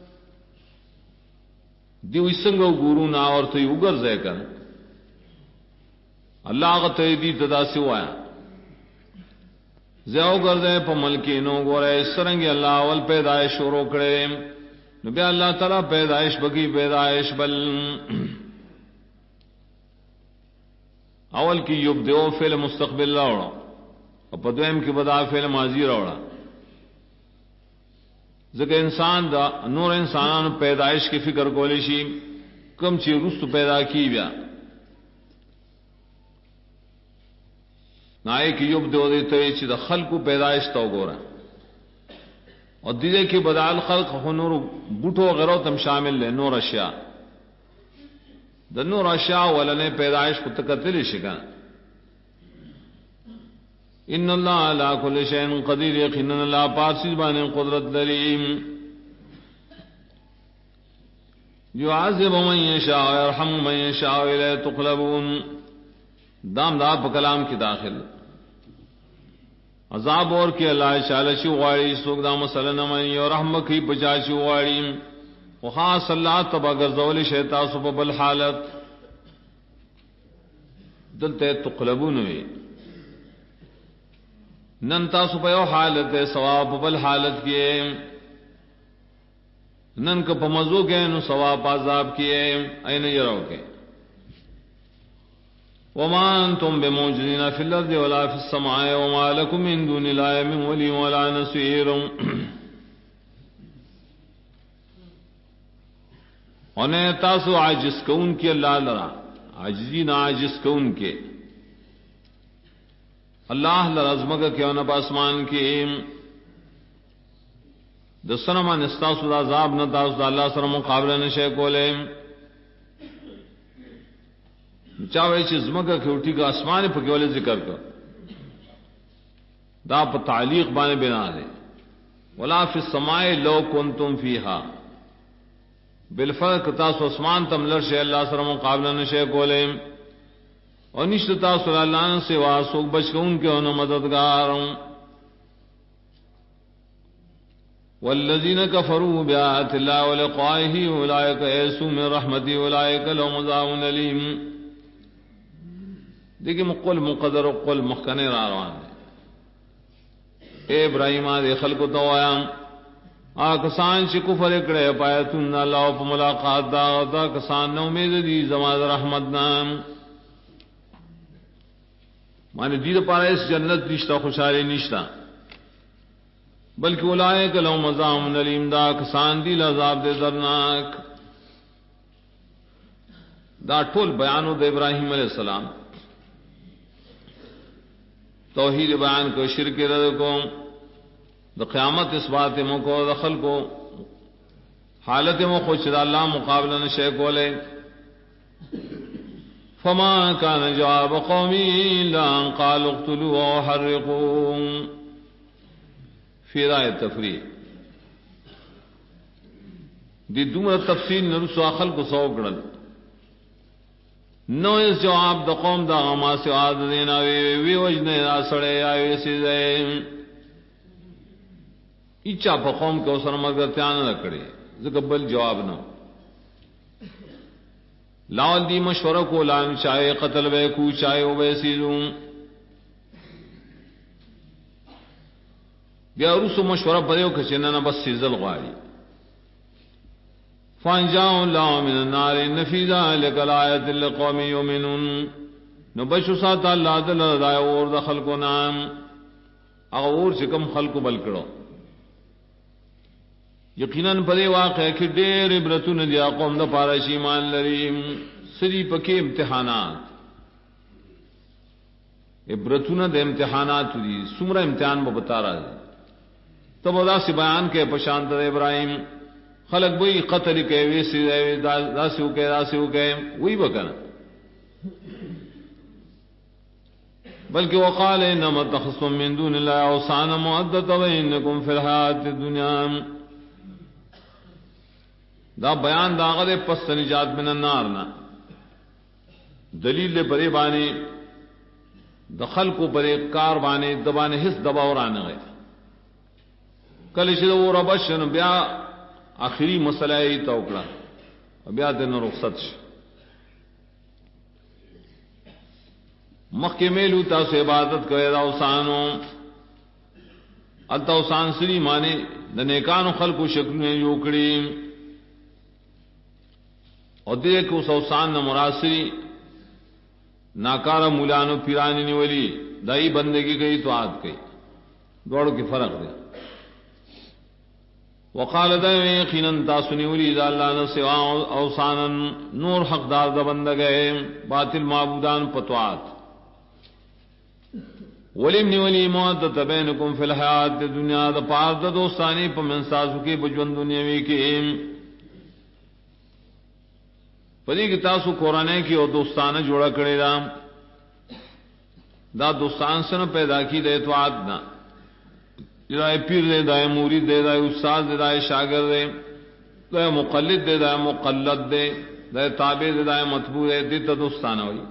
دیو اسنگو گورونا اور تو اگر زے کر اللہ آگا تیدی تدا سوایا زیو گردے پا ملکی نو گورے اس سرنگی اللہ اول پیدائش شروع کرے نبی اللہ تعالی پیدائش بکی پیدائش بل اول کی یبدئو فعل مستقبل راوڑا اور پدویم کی بدا فعل ماضی راوڑا ذکر انسان دا نور انسانان پیدائش کی فکر کولیشی کم چی رست پیدا کی بیا نائے کی یبدئو دیتے چی دا خلق پیدائش تو گورا اور دیدے کی بدال خلق نور بوٹو غیرو تم شامل لے نور اشیاء د نور اشیاء ولنے پیدائش کو تکتلی شکا ان اللہ علی کل شیء قدیر یقینا اللہ پارسی بانے قدرت لریم یعذب من یشاء ویرحم من یشاء الیہ تقلبون دام دا په کلام کې داخل عذاب اور کې الله تعالی شو غواړي سوګ دا مسله نه مې او رحم کوي بچا شو غواړي او خاص الله تبارک ذول شیطان سب بل حالت دلته تقلبون وي نن تاسو په یو حالت ثواب بل حالت کې نن کو په مزو کې نو ثواب عذاب کې عین یراو کې وما انتم بموجدين في الارض ولا في السماء وما لكم من دون الله من ولي ولا نصير انہیں تاسو عاجز کون کی اللہ لرا عاجزین عاجز کون کے اللہ لرزمک کیوں نہ باسمان کی دسنا نستاسو دا عذاب نہ تاسو اللہ سره مقابلہ نشے کولے چاوے چې زمګه کې اٹھی کا اسمان په کې ولې ذکر کړ دا په تعلیق باندې بنا ده ولا فی السماء لو کنتم فیها بالفرق تاسو اسمان تم لرشه الله سره مقابله نشه کولې او نشته تاسو الله نه سوا سوک بچون کې او مددگار والذین کفروا بآیات الله ولقائه اولئک یئسوا من رحمته اولئک لهم عذاب الیم دیکھیں مقل مقدر و قل مخکنے روان اے ابراہیم آدھے خلق تو آیا آکسان چی کفر اکڑے پایتون اللہ پا ملاقات دا کسان نو امید دی زمان رحمت نام مانے دید پارا اس جنت نشتا خوشحالی نشتا بلکہ اولائک لهم عذاب الیم دا کسان دی لعذاب دے درناک دا ټول بیانو د ابراہیم علیہ السلام توحید بیان کو شرک رد کو دا قیامت اس بات مو کو دخل کو حالت مو خوش دا اللہ مقابلہ نشے کو لے فما کان جواب قومی الا ان قالوا اقتلوا وحرقوا فی رائے تفریح دی دومره تفصیل نرسو خلق کو سو گڑل نو اس جواب د قوم دا غما سے عاد دینا وی وجنے را سڑے آوی سی دے اچا په قوم کو سر مگر تیان نہ کڑے زکبل جواب نو لاول دی مشورہ کو لان چاہے قتل وے کو چاہے وے سیزوں بیا رسو مشورہ پریو کچنا نہ بس سیزل غاری فانجاؤ اللہ من النار نفی ذالک الآیت لقوم یؤمنون نو بشو ساتا اللہ دل دائے اور دا خلقو نام اغور چکم خلقو بلکڑو یقیناً پدے واقع کہ دیر عبرتون دیا قوم دا پارش ایمان لریم سری پکے امتحانات عبرتون دا امتحانات دی سمرہ امتحان با بتا رہا ہے تب ادا سی بیان کے پشانت ابراہیم خلق بوئی قتل کے ویسی داسیو کے وہی بکنا بلکہ وقال انما اتخذتم من دون الله اوثانا مودة وانکم فی الحیاۃ الدنیا دا بیان دا غد پس نجات من النار نا دلیل پرے بانے دخل کو پرے کار بانے دبانے حس دباور آنے گئے کل شدو ربشن بیا آخری مسئلہ ای توکڑا بیا دن رخصت ش مخ میلو تاسو عبادت کوي دا اوسانو التا اوسان سری مانے د نیکانو خلقو شکلونه یوکړي او دې کو اوسان نه مراسری ناکارا مولانو پیرانی نیولی دای بندگی گئی تو عاد گئی دوڑو کی فرق دے وقال دا یقینا تاسنی ولی دا اللہ نے سوا اوسانا نور حقدار دا بندگے باطل معبودان پتوات ولم ولی مودت بینکم فی الحیات دنیا دا پار دا دوستانی پا منساسو کی بجون دنیاوی کی پدی کی تاسو قرآنے کی اور دوستانہ جوڑا کرے دا دا دوستان سن پیدا کی دے اطاعت نہ دای پیر دے دای مرید دے دای استاد دے دای شاگرد دے دای مقلد دے دای مقلد دے دای تابع دے دای متبوع دے دې دوستان وای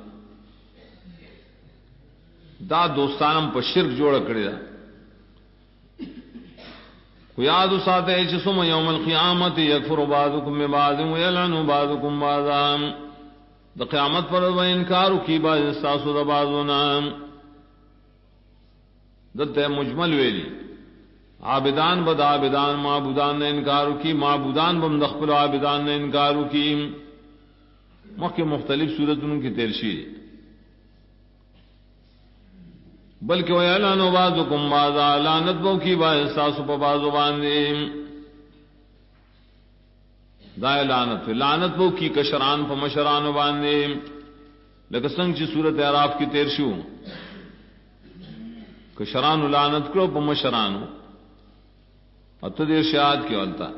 دا دوستانم په شرک جوړ کړی دا خو یاد ساته چې ثم یوم القیامت یکفر بعضکم ببعض ویلعن بعضکم بعضا د قیامت پر و انکار کی بعض استاسو د بعضنا دته مجمل ویلی عابدان بد عابدان معبودان نے انکار کی معبودان بم دخل عابدان نے انکار کی مکه مختلف صورتونو کې تیر شي بلکہ ویلعن بعضکم بعضا لعنت بو کی بعض استاسو په بعضو باندې دا لعنت بو کی کشران په مشران باندې لکه څنګه چې سورۃ اعراف کې تیر شو کشران لعنت کړو په مشرانو اته دې ارشاد کې ولتا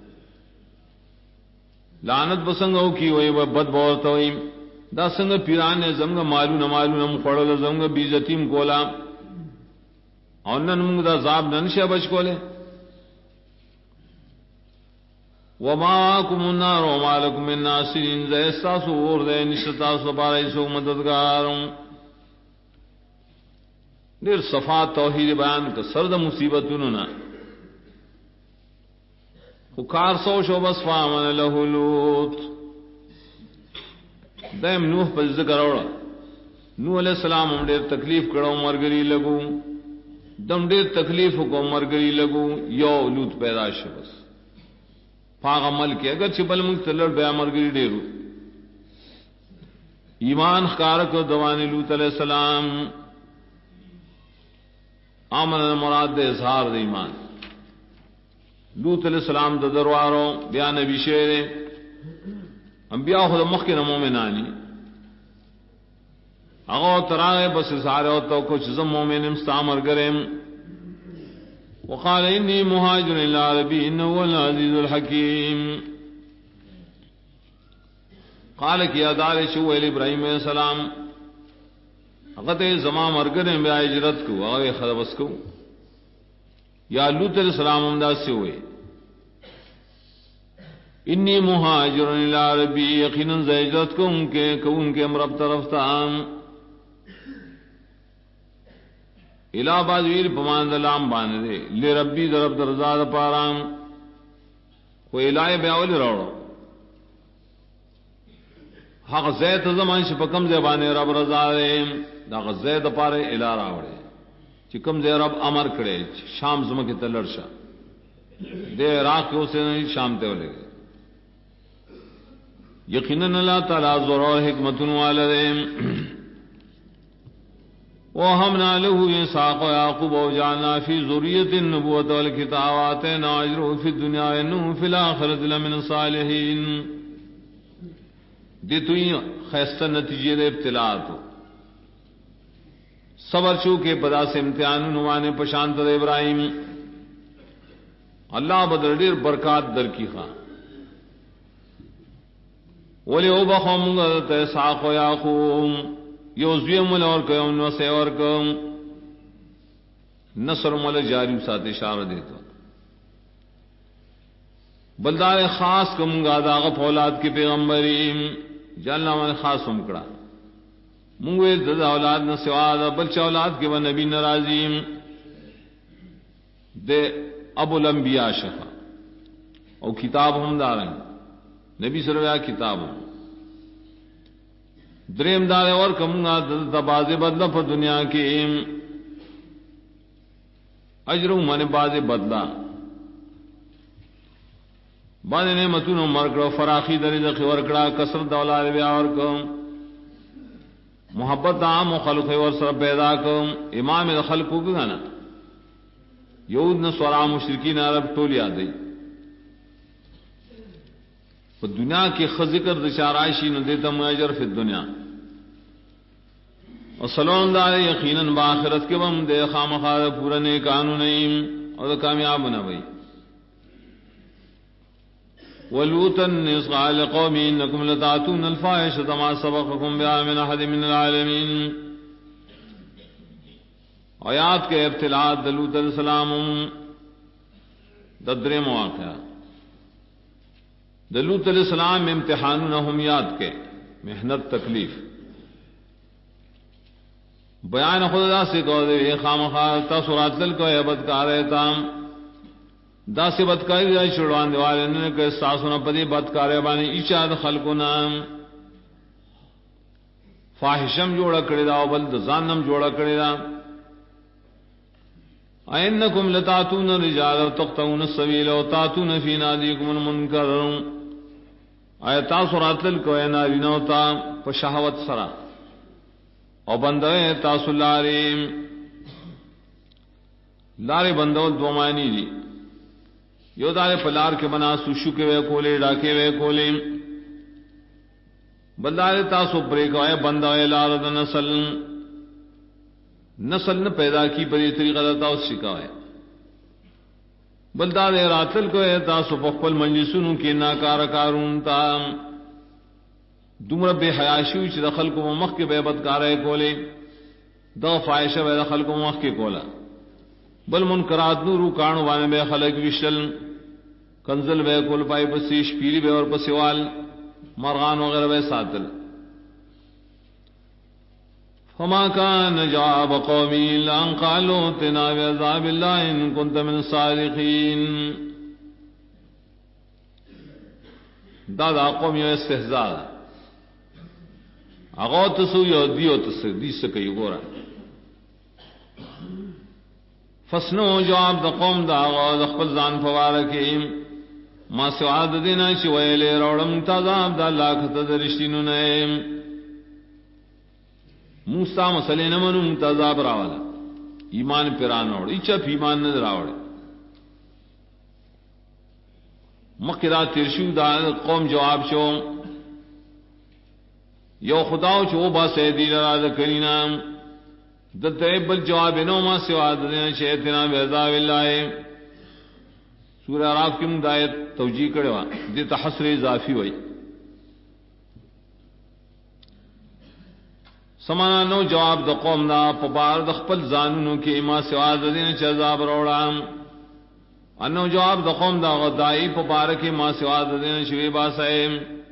لعنت بسنګو کی وای بد بولته وای دا څنګه پیران زمغه مالونه مخړل زمغه بیزتیم کولا او نن موږ دا عذاب ننشه بچ کوله وماکم النار وما لكم من ناصرین زیساسو اور دے نشتاسو بارای سو مددگار دیر صفات توحید بیان کا سرد مصیبتونو نا خکار سو شو بس فامن له لوط دائم نوح پر ذکر اوڑا نوح علیہ السلام ہم دیر تکلیف کرو مرگری لگو دم دیر تکلیف کو مرگری لگو یو لوط پیدا شو بس پاغ عمل کے اگر چبل مختلر بیا مرگری ڈیرو ایمان خکار کو دوانی لوط علیہ السلام آمن مراد دے اظہار دے ایمان لوط علیہ السلام دا دروارو بیا نبی شیر انبیاء خود مخ کے نمو میں نانی اگو ترائے بس اظہار ہوتا کچھ زم مومن مستعمر کریں وقال انی مہاجر الی ربی انه هو العزیز الحکیم قال کیا دار شو ابراہیم علیہ السلام اگت زما مرگریں بیا ہجرت کو او خربس کو یا لوط علیہ السلام امدا سے ہوئے انی مہاجر الی ربی یقینا ہجرت کو ان کے رب طرف تام الہ بازویر پمان دلام باندے لے ربی درب درزاد پارام کو الہ بیاول روڑو حق زید زمان شپکم زبانے رب رضادے دا غزید پارے الہ راوڑے چکم زی رب امر کرے شام زمکی تلرشا دے عراق کے اسے نہیں شام تے لے گئے یقیناً اللہ تعالیٰ ضرور حکمتن والدے وَهَبْنَا لَهُ إِسْحَاقَ وَيَعْقُوبَ وَجَعَلْنَا فِي ذُرِّيَّتِهِ النُّبُوَّةَ وَالْكِتَابَ وَآتَيْنَاهُ أَجْرَهُ فِي الدُّنْيَا وَإِنَّهُ فِي الْآخِرَةِ لَمِنَ الصَّالِحِينَ دیتوئی خیستہ نتیجے دے ابتلاء تو صبر چو کے پدا سے امتحان نوانے پشانت دے ابراہیم اللہ بدر دیر برکات در کی خواہ ولی او بخومگا تیساق و یاقوم یوزوی مل اور کم نسے اور کم نصر مل جاری ساتھ اشارہ دیتا بلدار خاص کم گا داغ اولاد کے پیغمبریم جاننا من خاص مکڑا منگوے دد اولاد نہ سوا بلچہ اولاد کے وہ نبی ناراضیم دے ابو الانبیاء شفا او کتاب ہم داریں نبی سریا کتاب ہم دریم دار اور کمگا باز بدلا پر دنیا کے اجر من باز بدلا باز نے متون مرکڑ فراخی دری ورکڑا کثرت اولاد بیا اور کم محبت عام و خلق اور سر پیدا کم امام خلق کو گانا یہود نے سورا مشرکین عرب ٹولیا دی دنیا کے خذکر دشارائشی نہ دیتا اجر فی الدنیا اور سلام دار یقیناً باخرت کے بم دے خامخار پورا نیک قانون اور کامیاب نہ بھئی ولوطا اذ قال لقومه انکم لتاتون الفاحشة ما سبقکم بها من احد من العالمین اور یاد کے ابتلاء لوط علیہ السلام ددرے مواقع لوط علیہ السلام امتحانهم یاد کے محنت تکلیف بیان خدا سے کو دے خامخا تاسرات دل کو بدکار رہتا دا سے بدکاری دا چھڑوان دیوالے نے کہ ساسونا پدی بدکارے بانی ایچاد خلقنا فاحشم جوڑا کړی دا او بل ځانم جوړا کړی دا اینکم لتاتون الرجال وتقطعون السبيل وتاتون في ناديكم المنكر ایت سوراتل کو نارینه ہوتا په شهوت سرا او بندوی تاسو لارے بندول دو معنی دی یو دار پلار کے بنا سوشو کے وے کولے ڈاکے وے کولے بلدار تاسو پرے کو اے بندوی لار د نسل نہ پیدا کی بری طریقہ دا اس شکاوے بلدار راتل کو اے تاسو خپل مجلسونو کې ناکار کارون تا دومره بے حیاشی چې د خلکو مخ کې به بدکارای کولې دا فاحشه به د خلکو مخ کې کولا بل منکرات نورو کانو باندې به خلک وشل کنزل به کول پای پسې شپېری به اور پسوال مرغان وغیرہ به ساتل فما كان جواب قومي الا ان قالوا اتنا بعذاب الله ان كنت من الصادقين دا قوم یو استهزاء اغه تاسو یو دیو تاسو دې څه کوي ګوره فسنو جواب د قوم دا د خپل ځان فواره کې ما سعاد دینا چې ویلې روړم تذاب د الله کته درشتینو نه موسی مسلې نه منو تذاب راواله ایمان پیران اور اچھا ایمان نه راوړ مکرا ترشو دا قوم جواب شو یو خداو چې او با سیدی را د کرینا د تیبل جواب نو ما سوا د شیطان بعذاب الله سورہ اعراف کې موږ آیت توجیه کړو د تحسر اضافي وای سمانا نو جواب د قوم دا په بار د خپل ځانونو کې ما سوا د دین چې عذاب وروړم انو جواب د قوم دا غدای په بار کې ما سوا د دین شوی باسه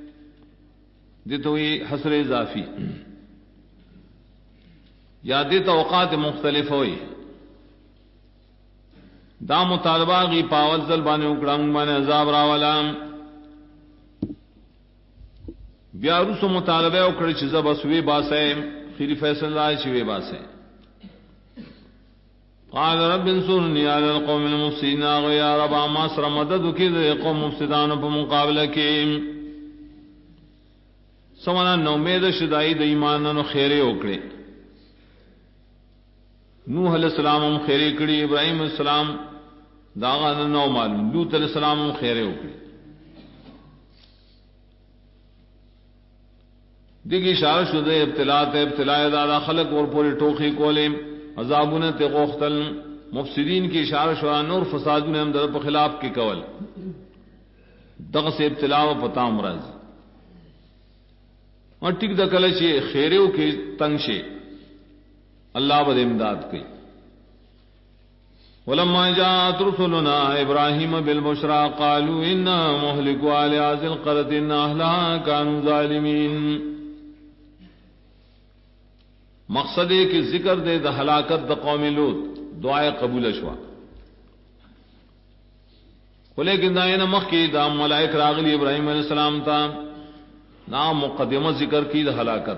دتوی حسر اضافی یا دت اوقات مختلف ہوئی دا مطالبہ غی پاول زل باندې وکړم باندې عذاب راولم بیا روسو مطالبه وکړي چې زبسوی باسه خیر فیصل الله شوی باسه قال رب انصرني على القوم المفسدين يا رب ما سر مدد کړي قوم مفسدان په مقابله کې سمانا نومید شدائی د ایمانانو خیره وکړي نوح علیہ السلام هم خیره کړي ابراهیم علیہ السلام داغه نو معلوم لوط علیہ السلام هم خیره وکړي دغه اشاره شو د ابتلاء دا خلق اور پوری ټوخي کولې عذابونه ته غوښتل مفسدين کی اشاره شو نور فسادونه هم در په خلاف کې کول دغه سے ابتلاء او پتا امراض اور ٹک د کله چې خیرو کې تنگ شي الله به امداد کوي ولما جاءت رسلنا ابراهيم بالبشرى قالوا انا مهلكوا اهل هذه القريه ان اهلها كانوا ظالمين مقصد ہے کہ ذکر دے د ہلاکت د قوم لوط دعائے قبول شوا ولیکن دا نه مخکې دا ملائک راغلی ابراهيم عليه السلام ته نام مقدمہ ذکر کی د ہلاکت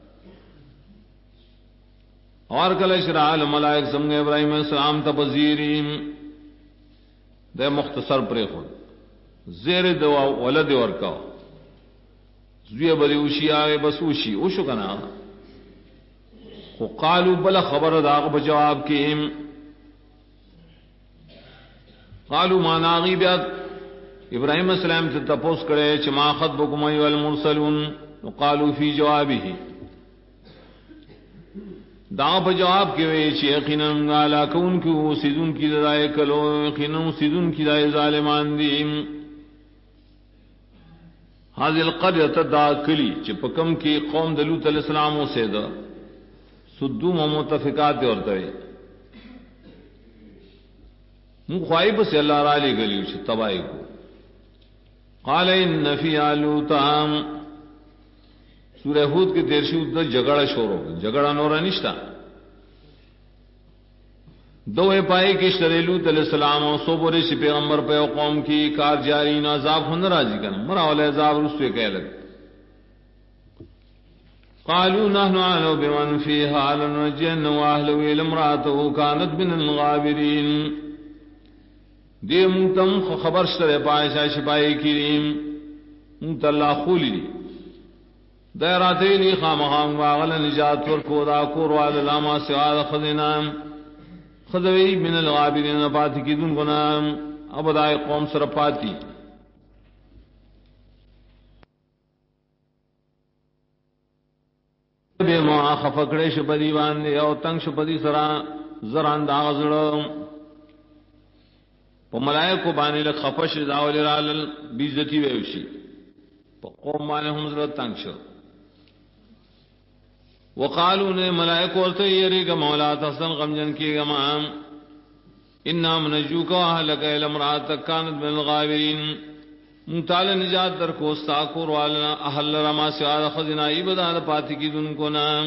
اور کله شرع الملائک زمغه ابراهيم عليه السلام ته وزیرین د مختصر پرې خو زیر دوا ولد ورکاو زوی بلی وشي آوي بس وشي او شو کنه خو قالوا بل خبر داغ بجواب کې قالوا ما ناغي بیا ابراهيم السلام ته تپوس کړي چې ما خطبكم ايها المرسلون وقالوا في جوابه دا په جواب کې وی چې یقینا غالا کون کې سيزون کې دای کلو یقینا سيزون کې دای ظالمان دي هذه القريه تداخلي چې په کم کې قوم د لوط عليه السلام اوسېده سدوم متفقات ورته مون خواهی پس اللہ را لے گلیو چھ تباہی کو. قال ان فی لوطا سورہ ہود کے تیر شو د جگڑا شروع جگڑا نورا نشتا دو پائے کہ لوط علیہ السلام اور صبر سے پیغمبر پہ قوم کی کار جاری نہ عذاب ہن راضی کن مرا ول عذاب رسو کہ لگ قالوا نحن اعلم بمن فيها لنجن واهله امراته كانت من الغابرين دی منتم خبر سره پایشا شپای کریم انت الله خلی دایراتین خامخام واغل نجات ورکو دا کور وال لاما سواد خذنام خذوی من الغابرین پاتی کی دن گنام ابدای قوم سر پاتی بے ما خفکڑے شپدی باندے او تنگ شپدی سرا زران داغزڑو پا ملائکو بانے لک خفش داولی رالل بیزتی ویوشی پا قوم بانے ہم زرد تنگ شو وقالو نے ملائکو ورطا یری کا مولا تحسن غمجن کی گمام انا منجوکا اہلک الامرات کانت من الغابرین مطال نجات در کو استاکور والنا احل رما سواد خزنائی بداد پاتی کی دن کو نام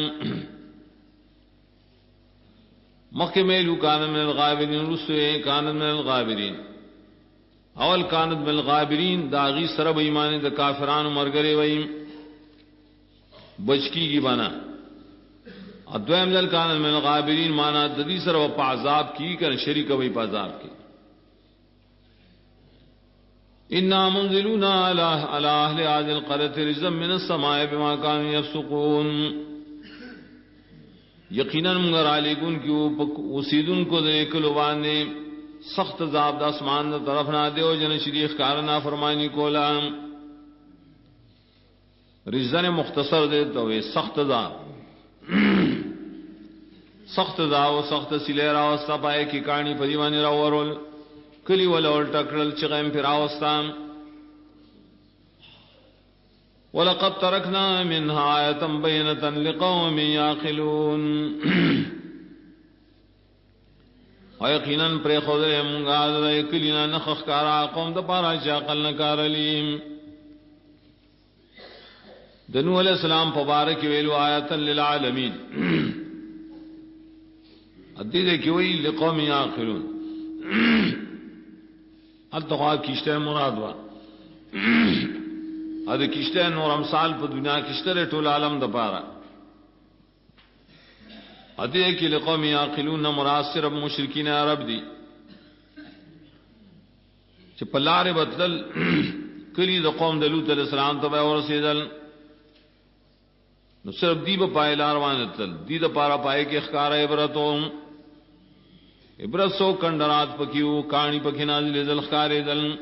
مخمیلو کانت من الغابرین رسوے کانت من الغابرین اول کانت من الغابرین داغی سرب ایمان دا کافران مرگرے ویم بچکی کی بنا ادویم دل کانت من الغابرین مانا ددی سرب پا عذاب کی کر شریک وی پا عذاب کی انا منزلون على اهل هذه القريه رزقا من السماء بما كانوا يفسقون یقینا مگر علیکن کیو وسیدن کو دیکھلو باندے سخت عذاب دا اسمان دا طرف نہ دیو جن شریف کارنا فرمانی کولا رزن مختصر دے تو سخت عذاب سخت عذاب و سخت سلے راوستا پائے کی کہانی پریوانی راورول کلی ولا ولټکړل چې غیم فراوستان ولقد تركنا منها آية بينة لقوم يعقلون ويقينا پر خدای مونږه د کلینا نخخ کارا قوم د پاره چې عقل نه کارلی د نوح علیہ السلام مبارک ویلو آیات للعالمین ادي دې کې وی لقوم يعقلون التقوا کشته مراد وا ا دې کشته نور امثال په دنیا کشته ټول عالم د پاره ا دې کې لقوم يعقلون مراد صرف مشرکین عرب دي چې په لارې بدل کلی د قوم د لوط علیہ السلام ته ورسېدل نو صرف دی په پای لار باندې تل دی د پاره پای کې ښکارا عبرتوم عبرت سو کندرات پکیو کہانی پکې نازل دل ښکارې دل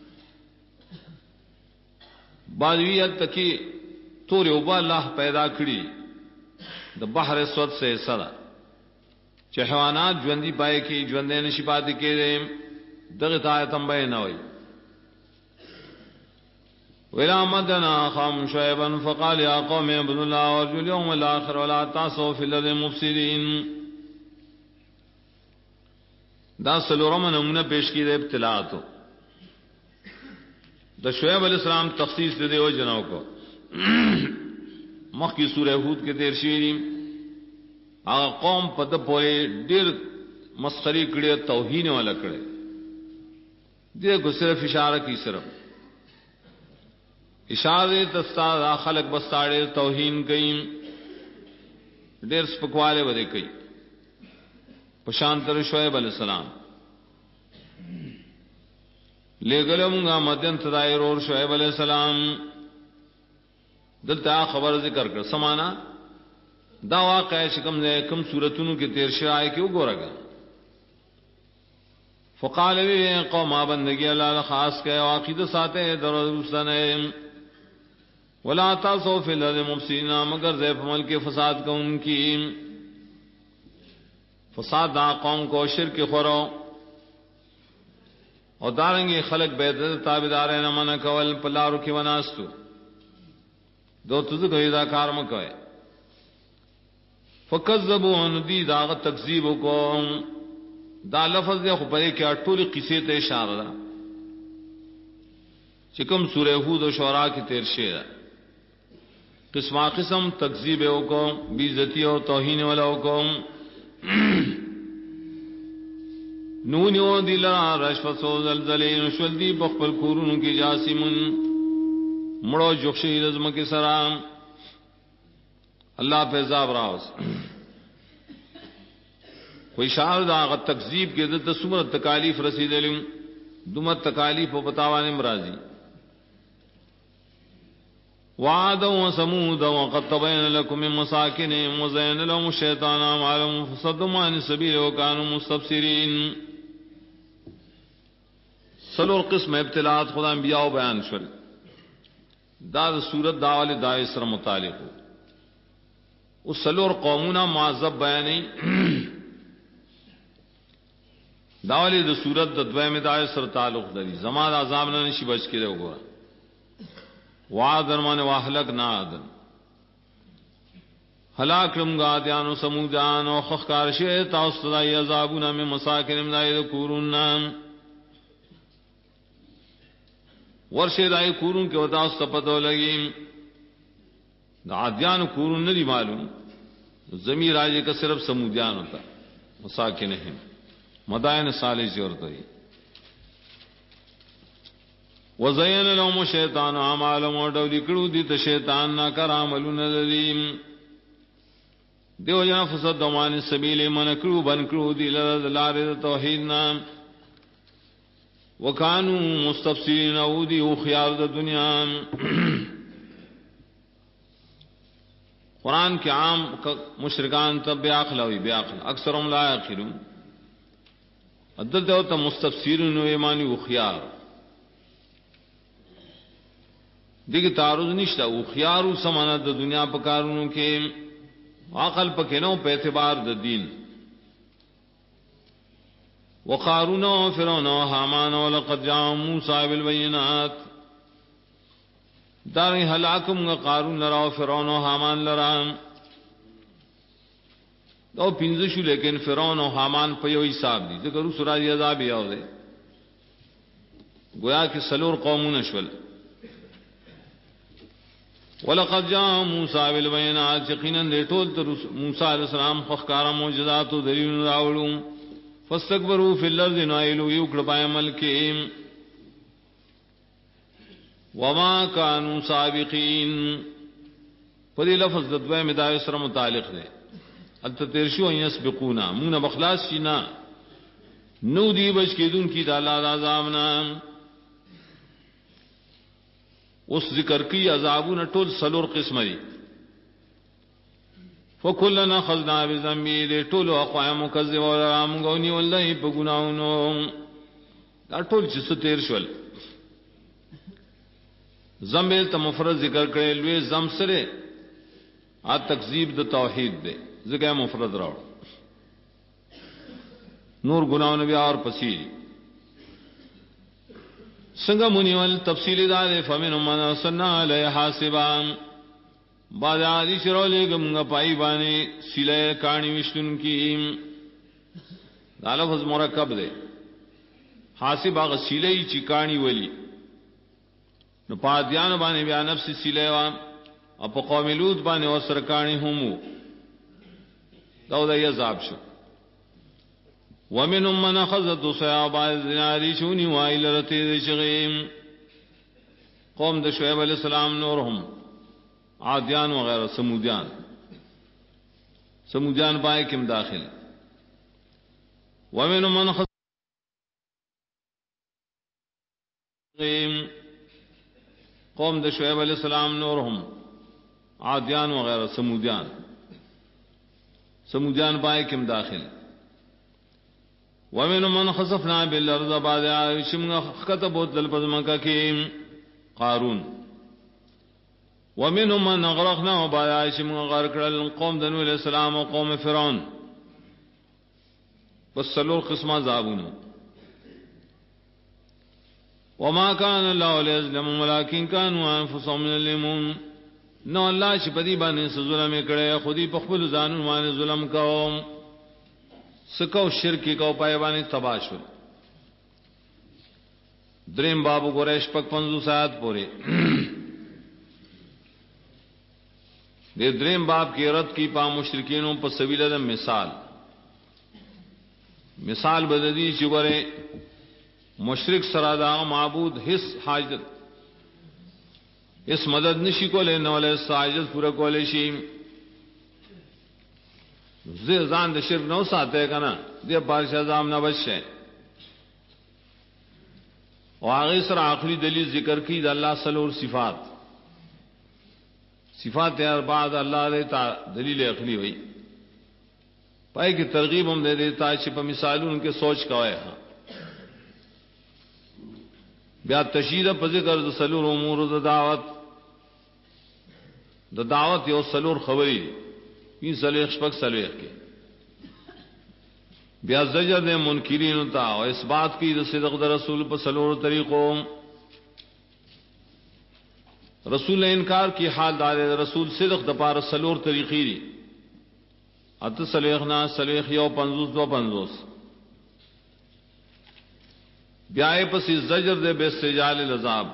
باویت تکي تور یو با الله پیدا کړی د بحر اسود سے سره چې حیوانات ژوندۍ پای کې ژوندې نشي پاتې کېږي دغه آیت هم به نه وي ولا مدنا خام شعيبا فقال يا قوم اعبدوا الله وارجوا اليوم الاخر ولا تعصوا في الارض مفسدين دا سلورم نمونه پیش کی دے ابتلاعاتو دا شعیب علیہ السلام تخصیص دے دیو جناو کو مخ کی سورہ ہود کے تیر شیری آغا قوم پا دا پوئے دیر مسخری کڑے توہین والا کڑے دیر کو صرف اشارہ کی صرف اشارے تستا دا خلق بستاڑے توہین کئی دیر سپکوالے بدے کئی پشانتر شعیب علیہ السلام لے گلم گا مدن تدائر اور شعیب علیہ السلام دلتا خبر ذکر کر سمانا دا واقع شکم دے کم صورتونو کے تیر شرائے کیوں گو رگا فقال وی قوم بندگی اللہ خاص کے واقعد ساتے درستن ولا تعصوا فی الارض مفسدین مگر زیف عمل کے فساد کا ان کی فساد دا قوم کو شرک خورو اور دارنگی خلق بیدت تابدار نہ من کول پلارو کی وناستو دو تذ کوئی دا کار مکوے فکذبوا ان دی داغ تکذیب کو دا لفظ دی خو پرې کې ټول قصې ته اشاره ده چې کوم سورہ هود او شعراء کې تیر شي ده قسمه قسم تکذیب وکم بیزتی او توهین ولا وکم نونیو دلرا رشفت و زلزلین شول دی بخبل کورونو کی جاسمون مڑو جخشی رزم کی سرام اللہ پہ عذاب راوس کوئی شعر دا آغا تکذیب کے دلتا سمرت تکالیف رسید علم دمت تکالیف و بتاوان امراضی وعادا و سمودا وقد تبین لکم من مساکنهم وزین لهم الشیطان اعمالهم فصدوا عن السبیل وکانوا مستبصرین. سلور قسم ابتلاات خدا انبیاء بیان شول دا صورت داوال دای سره متعلق او سلور قومنا معذب بیانی داوال د صورت د دویم دای سره تعلق لري زمان عذاب نه نشي بچ کړي وګوره وعد درمان واهلک ناد هلاکم غادیانو سمودان او خخکار شه تاسو دای عذابونه می مساکنم دای کورون نام ورشه دای کورون کې وتا سپتو لګیم غادیانو کورون نه دی معلوم زمیر راځي که صرف سمودان ہوتا مساکنهم مدائن صالح ورته وزین لهم الشیطان اعمالهم ودولی کړو دي ته شیطان نا کر عملون الذیم دیو جنا فسد دومان سبیل من کړو بن کړو دي لار توحید نام وکانو مستبصرین او دی او خيار د دنیا. قرآن کے عام مشرکان تب بیاخلوی بیاخل اکثرهم لا یعقلون عدل دیو ته مستبصرین و ایمانی او خيار دیگه تعارض نشتا او خيارو سمانه د دنیا په کارونو کې عقل پکې نو په اعتبار د دین وقارون و فرعون و حامان ولقد جاء موسی بالبينات دار هلاکم قارون لرا و فرعون و حامان لرا دو پینځه شو لیکن فرعون و حامان په یو حساب دي ذکر سورہ عذاب یو ده گویا کہ سلور قومون شول ولقد جاء موسی بالبينات یقینا لټول تر موسی علیہ السلام خخکارا معجزات او دلیل راوړو فاستكبروا في الارض نائلوا يكرب عمل کې وما كانوا سابقين په دې لفظ د دوه مدای سره متعلق دی التترشو يسبقونا موږ بخلاص شینا نو دی بچ کېدون کی د الله عذاب نه اس ذکر کی عذابون ټول سلور قسم دي فكلنا خذنا بذنبه دې ټول اقوام مکذب او رامغونی والله په ګناونو دا ټول چې ستیر شول ذنب ته مفرد ذکر کړي لوی ذم سره ا تکذیب د توحید دی ځکه مفرد راو نور ګناونه بیا اور پسی څنګه مونیول تفصیلی دا فمن من سنا علی حاسبان بعد علی شرو لګم پای باندې سیله کانی وشتون کی دا لفظ مرکب دی حاسب هغه سیله چې کانی ولی نو پادیان باندې بیا نفس سیله وا او په قوم لوط باندې وسر کانی همو دا د عذاب شو ومن من اخذت صياب الذين شوني وائل رتي شغيم قوم د شعیب علیہ السلام نورهم عادیان وغیرہ سمودیان پائے کم داخل ومن من اخذت قوم د شعیب علیہ السلام نورهم عادیان وغیرہ سمودیان پائے کم داخل ومن من خسفنا بالارض بعد عاشم كتبت للبزمكه كيم قارون ومن من غرقنا بعد عاشم غرق القوم دنو الاسلام وقوم فرعون بسلو قسمه زابون وما كان الله ليظلم ولكن كانوا انفسهم يظلمون نو الله چې بدی باندې ظلم کړي خودي په خپل ځانونو باندې ظلم کوم سکو شرک کو پای باندې تباشل دریم باب قریش پک 50 آیات پورې دې دریم باب کې رد کی پا مشرکینوں په سبیل د مثال بددي چې ګوره مشرک سره دا معبود هیڅ حاجت اس مدد نشي کولای نو له حاجت پورا کولای شي زه ځان د شرک نو ساته کنه دې بادشاہ ځام نه بچي او هغه سره عقلي دلیل ذکر کی د الله سلور صفات اربع د الله له دلیل عقلی وای پای کی ترغیب هم دے دیتا چې په مثالونو کې سوچ کوی بیا تشہیر په ذکر د سلور امور د دعوت یو سلور خبري په سلور شپږ سلور کې بیا زجر د منکرین ته او اثبات کی د صدق د رسول په سلور طریقو رسول انکار کی حال دار رسول صدق د پار سلور طریقې دي اته سلیخنا سلیخ یو 50 بیاي پس زجر دے بے استجال العذاب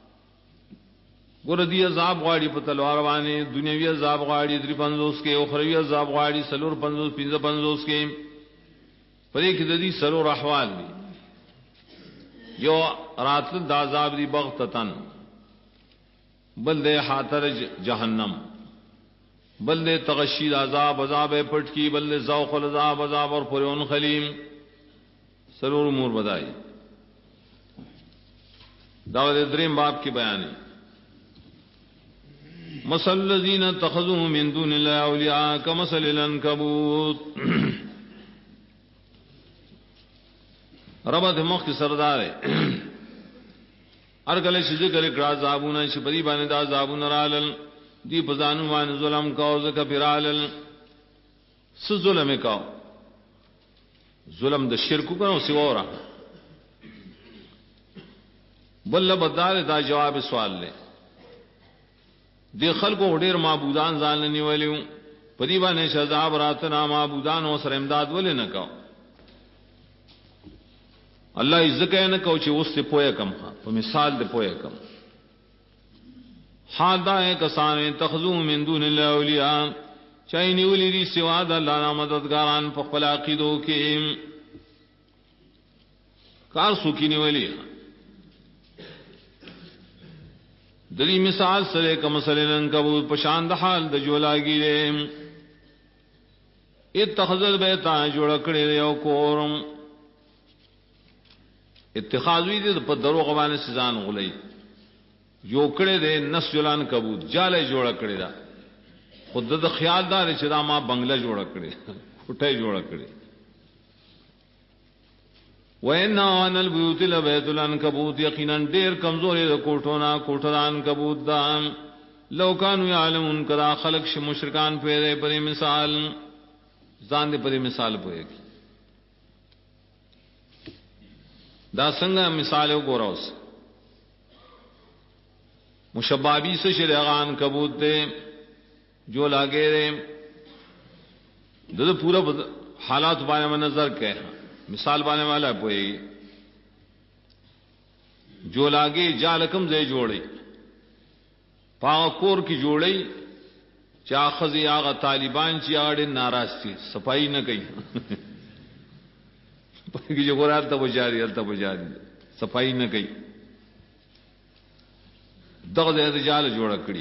ګور دی عذاب غاړي په تلوار باندې دنیوي عذاب غاړي 350 کې اخروی عذاب غاړي سلور 50 55 کې پرې کې د دې سلور احوال دي یو راتل د عذاب دی بغتتن بل دے حاتر جہنم بل دے تغشید عذاب پٹ کی بل دے ذوق العذاب اور پرون خلیم سرور امور بدائی دعوت دریم باب کی بیان ہے مثل الذین اتخذوا من دون اللہ اولیاء کمثل العنکبوت ربط مخ کی سردار ہے ہر کله چې ذکر کړه عذابونه چې په دې باندې دا عذابونه رالل دی په ځانو باندې ظلم کاو زکه برالل څه ظلم وکاو ظلم د شرک کوو سیوره بل بدل دا جواب سوال لے دی خلکو ډیر معبودان ځان نیولیو په دې باندې شذاب راتنا معبودان او سره امداد ولې نه کاو الله عزت نه کو چې اوس ته پوهه کم په مثال دې پوهه کم حادا کسان تخذو من دون الله اولیاء چاینی ولی دی سوا د الله نه مددګاران په خپل عقیدو کې کار سوکینی ولی دلی مثال سره کوم مثلا کبو پشان د حال د جولاګی له اتخذل بیت جوړ کړي یو کورم اتخاذوی دې په دروغ باندې سزان غلې یو کړي دې نسجلان کبوت جاله جوړ کړي دا خود د خیال دار چې دا ما بنگله جوړ کړي کوټه جوړ کړي وَإِنَّ عَنَ الْبُيُوتِ لَبَيْتُ الْعَنكَبُوتِ یقینا ډیر کمزوري د کوټونا کوټران کبوت دان لو كانوا يعلمون کدا خلق ش مشرکان پیدا پر مثال ځان دې پر مثال پوي دا څنګه مثال وګوروس مشبابی سے شریغان کبوت دے جو لاگے دے دد پورا حالات بانے میں نظر کہ مثال بانے والا پوئی جو لاگے جالکم دے جوڑی پاکور کی جوڑی چا خزی آغا طالبان چی آڑے ناراض تھی صفائی نہ کئی کی جو گورا التا بجاری صفائی نہ کئی دغه د جال جوړ کړي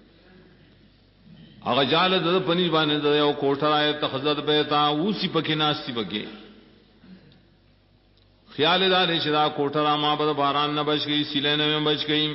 هغه جال د پنځ باندې د یو کوټه تخزد بیتا اوسی پکې ناشتي پکې خیال دار چې دا کوټه را ما بد باران نه بچ گئی سیلې نه بچ گئی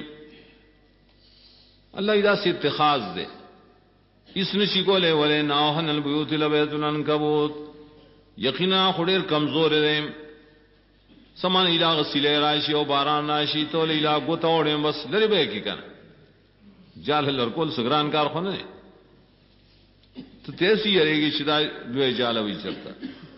الله اذا سے اتخاذ دے اس نشي کوله ولې ناهن البيوت لبيت العنكبوت یقینا خډیر کمزور دي سمان الہ غسیلے راشی او باران راشی تو الہ گوتوڑے بس لری به کی کنه جال لرکول سگران کار خو نه ته تیسی یریږي چې دا دوی جالوي چرته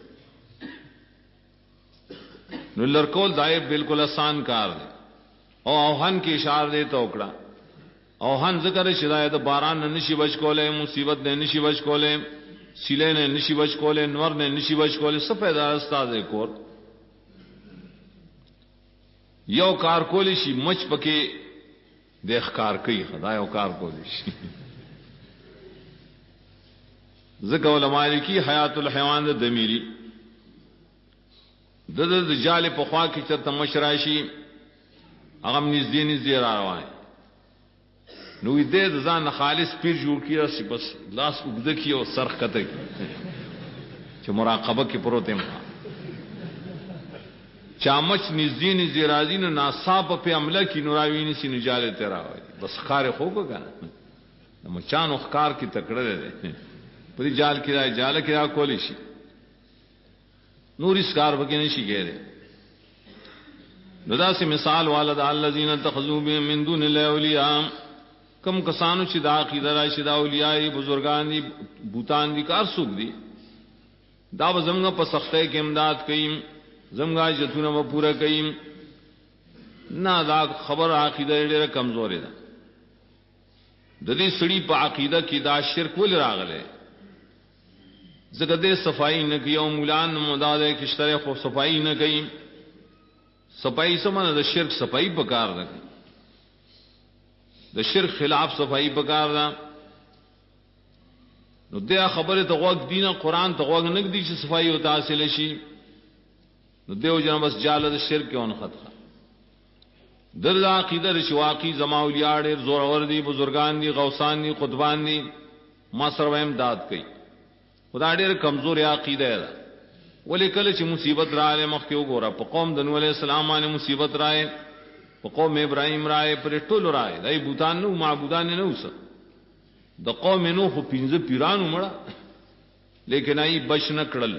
نو لرکول دای بالکل آسان کار دی او اوهن کی اشاره دی توکړه اوهن ذکر شدایت باران نه نشي بچ کوله مصیبت نه نشي بچ کوله سیلے نے نشی بچ کولے نور نے نشی بچ کولے څه پیدا استاد کور یو کار کولی شي مچ پکې د ښکار کوي خدای یو کار کولی شي ذکر علماء کی حیات الحیوان د دمیری د جال په خوا کې چرته مشراشي هغه نږدې نږدې را روان نو دې ځان خالص پیر جوړ کیه سی بس لاس وګد کیو سرخ کته چې مراقبه کې پروت یم چامچ نږدې نږدې راځي نو ناصاب په عمله کې نوراویني سي نجاله تیرا وای بس خار خو کو کنه نو مچانو خکار کې تکړه ده په جال کې راځي جال کې را کولی شي نور اسکار وکې نشي ګره نو دا سي مثال والد الذين اتخذوا من دون الله اولیاء کم کسانو چې دا عقیده راشي دا اولیاء بزرگان دي بوتان دي کار سوق دي دا زمغه په سختۍ کې امداد کوي زمغه جتونه و پورا کوي نه دا خبر عقیده ډېره کمزورې ده د دې سړي په عقیده کې دا شرک ول راغله زګه دې صفائی نه کوي او مولان مداده کې شتره خو صفائی نه کوي صفائی سمونه د شرک صفائی په کار ده د شرک خلاف صفائی په کار ده نو دې خبره ته وګ دینه قران ته وګ نه دي چې صفائی او حاصل شي نو دیو جن بس جاله د شرک اون خطه در عقیده رش واقعي زما اولیاء ډېر زور اور دي بزرگان دي غوثان دي قطبان دي ما سره امداد کوي خدای ډېر کمزور عقیده ده ولې کله چې مصیبت رااله مخکې وګوره په قوم د نوح علیہ السلام باندې مصیبت رااله په قوم ابراهیم رااله پر ټول رااله دای بوتان نو معبودان نه اوسه د قوم نوح خو 15 پیرانو مړه لیکن ای بچ نه کړل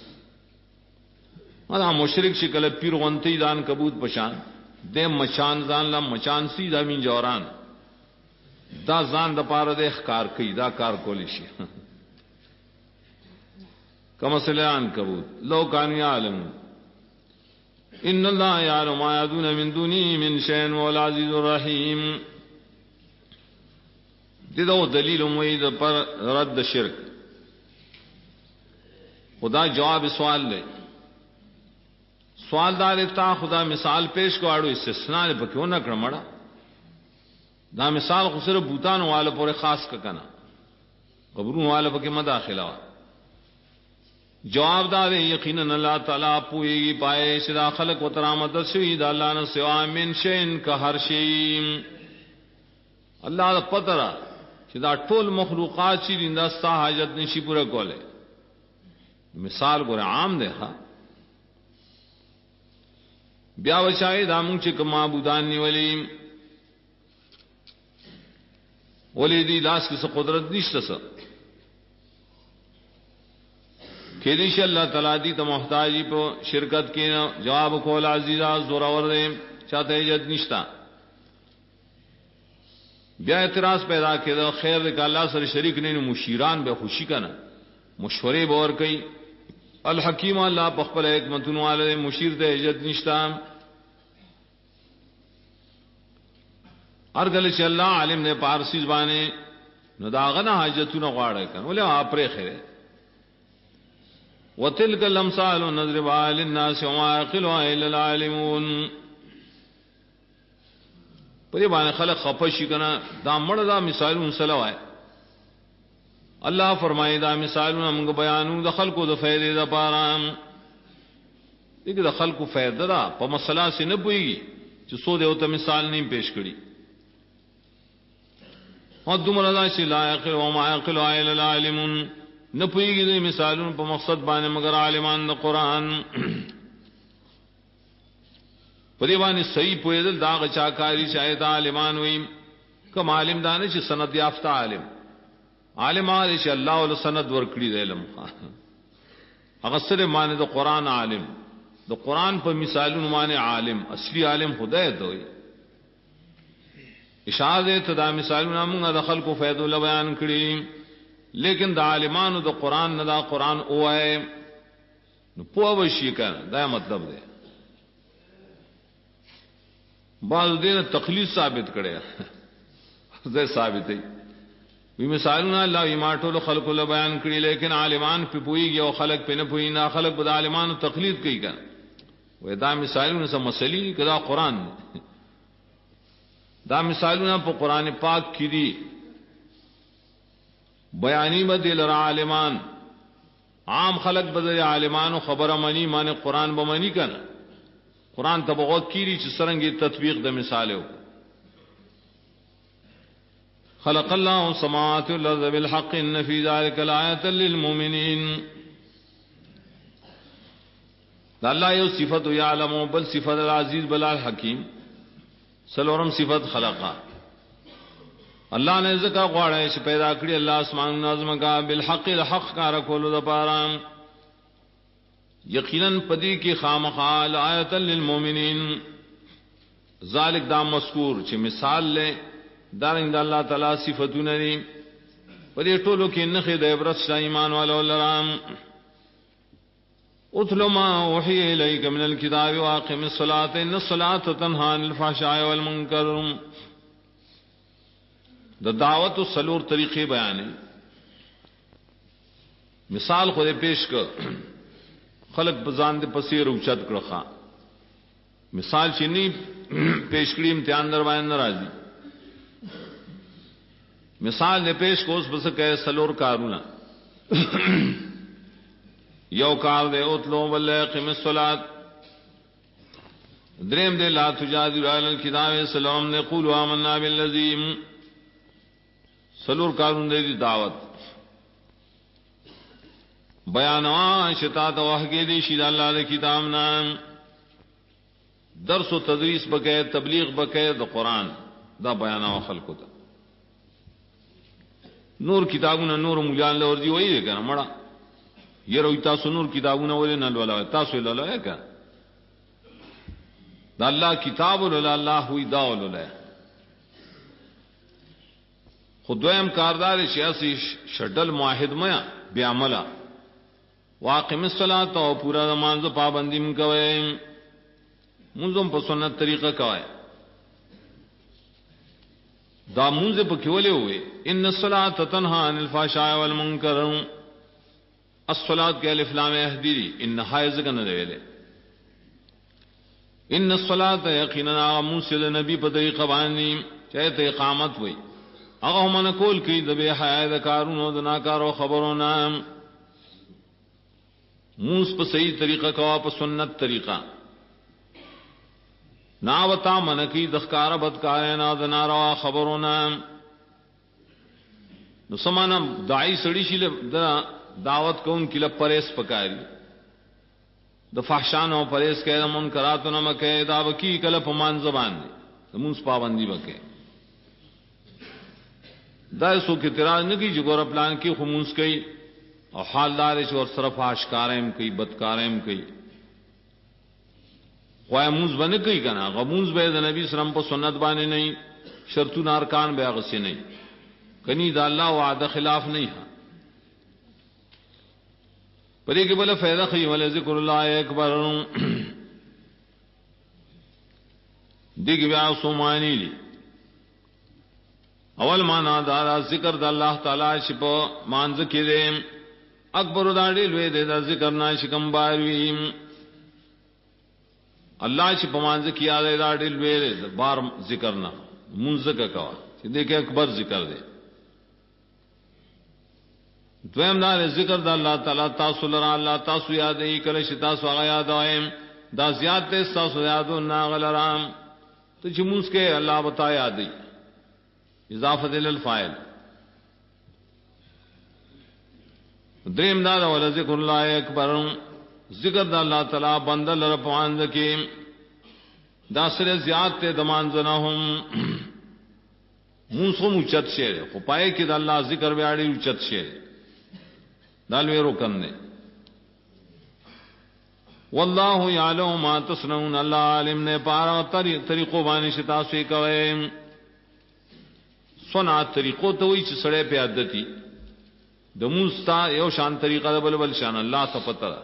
دا مشرک شکل پیر غنتی دان کبوت پشان د مچان ځان لا مچان سی دا مين جوران دا ځان د پاره د ښکار کوي دا کار کولی شي کما سلان کبوت لو کان یعلم ان الله یعلم ما یدون من دونه من شیء والعزیز الرحیم دغه دلیل موید پر رد شرک خدا جواب سوال لے سوال دار تا خدا مثال پیش کو اڑو استثناء په کیوں نہ کړمړه دا مثال خو صرف بوتان والے پورې خاص کا کنا قبرون والے په کې مداخله جواب دار یقینا اللہ تعالی پوئی پائے شدا خلق و ترامت شهید اللہ نے سوا من شین کا ہر شی اللہ پترا شدا ټول مخلوقات چې دستا حاجت نشي پورا کوله مثال ګور عام ده ها بیا وشاهد امون چې کما معبودان نیولې ولې دي لاس کې څه قدرت نشته څه کې دې ش الله تعالی دې ته محتاجی په شرکت کې جواب کول عزیزا زور اور دې چاته عزت نشتا بیا اعتراض پیدا کړه خیر دې الله سره شریک نه مشیران به خوشی کنه مشورې باور کوي الحکیم الله بخبل حکمتون والے مشیر ته عزت نشتا ارغل چې الله عالم نه پارسی زبانه نو داغه حاجتونه غواړي کنه ولې اپره خیره وتلك الامثال نضربها للناس وما يعقلها الا العالمون پرې باندې خلق خپشي کنه دا مړه دا مثالونه سلوای الله فرمایي دا مثالونه موږ بیانو د خلقو د فائدې لپاره دغه د خلقو فائدہ دا په مسله سي نه پويږي چې سو دیو ته مثال نه پیش کړي او دومره دا چې لا يعقل وما يعقل الا العالمون نه پويږي د مثالونو په مقصد باندې مگر عالمان د قران په دی باندې صحیح پوهېدل دا غچا کاری شاید عالمان وي کوم عالم دانه چې سند یافته عالم عالم چې الله ول سند ورکړي د علم هغه سره معنی د قران عالم د قران په مثالونو معنی عالم اصلي عالم خدای دوی اشاره ته دا مثالونه موږ د خلکو فائدو ل بیان کړي لیکن د عالمانو د قران نه دا قران اوه نو په وشي کنه دا مطلب دی بعض دین تخلیص ثابت کړي زه ثابت دی وی مثالونه الله یې ما ټول خلق له بیان کړی لیکن عالمان په پویږي او خلق په نه پوی نه خلق به عالمانو تقلید کوي کنه وې دا مثالونه سم مسلې کدا قران دا مثالونه په قران پاک کې دي بیانی بدل عالمان عام خلق بدل عالمانو خبره مانی معنی قران به مانی کنه قران ته بغوت کیږي چې څنګه تطبیق د مثالو خلق الله السماوات والارض بالحق ان في ذلك لآية للمؤمنين دا الله یو صفت یعلم بل صفت العزیز بل الحکیم سلورم صفت خلقا الله نے ذکر غواړی چې پیدا کړی الله اسمان نظم کا بالحق الحق کار کولو د پاره یقینا پدی کی خامخا آیت للمؤمنین ذالک دا مذکور چې مثال له دارنګ الله تعالی صفاتونه دي پدې ټولو کې نخې د عبرت شای ایمان والو لرام اتل ما وحی الیک من الكتاب واقم الصلاة ان الصلاة تنهى عن الفحشاء والمنکر د دعوت سلور طریقې بیانې مثال خو دې پیش کړ خلق بزان دې پسې روچت کړه مثال چې نی پیش کړی امتحان در باندې ناراضي مثال دې پیش کو اوس بس کہے سلور کارونه یو کار دے اتلو بل قم الصلاۃ دریم دے لا تجادل علی الکتاب سلام نے قولوا آمنا بالذی سلور کارون دے دی دعوت بیانوا شتا تو وحی دی شید اللہ دے کتاب نام درس و تدریس بکے تبلیغ بکے دا قرآن دا بیانوا خلقو تا نور کتابونه نور مولیان لور دی وای کنه مړه یره تاسو نور کتابونه ولې نه ولای تاسو لاله کا دا الله کتاب ول الله وی دا ول خدایم کاردار سیاسی شډل موحد میا بیا عمله واقم الصلاه او پورا نماز پابندی م کوي منظم په سنت طریقه کوي دا مونږ په کې ولې وې ان الصلاه تنها عن الفحشاء والمنکر الصلاه کې الف لام اهدی ان حایز کنه ویلې ان الصلاه یقینا موسی د نبی په طریقه باندې چاته اقامت وې هغه من کول کې د به حیا د کارونو د ناکارو خبرونه موس په صحیح طریقه کوا په سنت طریقه ناوتا منکی دخکار بدکار نا دناروا خبرونا نو سمانا داعی سڑی شیل دعوت کون کل پریس پکاری د فحشانو پریس کہہ منکراتو نمکہ دا وکی کل پمان زبان دی منس پابندی بکے دا سو کی تراز نکی جگور پلان کی خمونس کئی اور حالدار اور صرف آشکاریم کئی بدکاریم کئی خوای موز باندې کوي کنه غموز به د نبی سلام په سنت باندې نه شرطونه ارکان به غسی نه کني دا الله وعده خلاف نه پدې کې بل فائدہ خي ول ذکر الله اکبر دګ بیا سومانی لی اول معنا دا ذکر د الله تعالی شپو مانځ کې دې اکبر دا دې لوی دې د ذکر نه شکم باروي الله چې پمانځ کیا دې دا ډېر ویل بار ذکر نه منځ کا کوا چې دې کې اکبر ذکر دې دویم دا ذکر د الله تعالی تاسو لرا الله تاسو یادې کله چې تاسو هغه یاد وایم دا زیات ته تاسو یادو نه غلرام ته چې موږ کې الله بتا یادې اضافه ال الفاعل دریم دا ول ذکر الله اکبر ذکر د الله تعالی بندل ر پواند کې دا سره زیات ته دمان زنهم موسو مچت شه خو پای کې د الله ذکر بیاړي اوچت شه دالوی رکن نه والله یعلم ما تصنعون الله عالم نه پارا طریقو باندې شتا سوی کوي صنعت طریقو ته وی چې سړی په عادتي د موستا یو شان طریقه د بل شان الله ته پته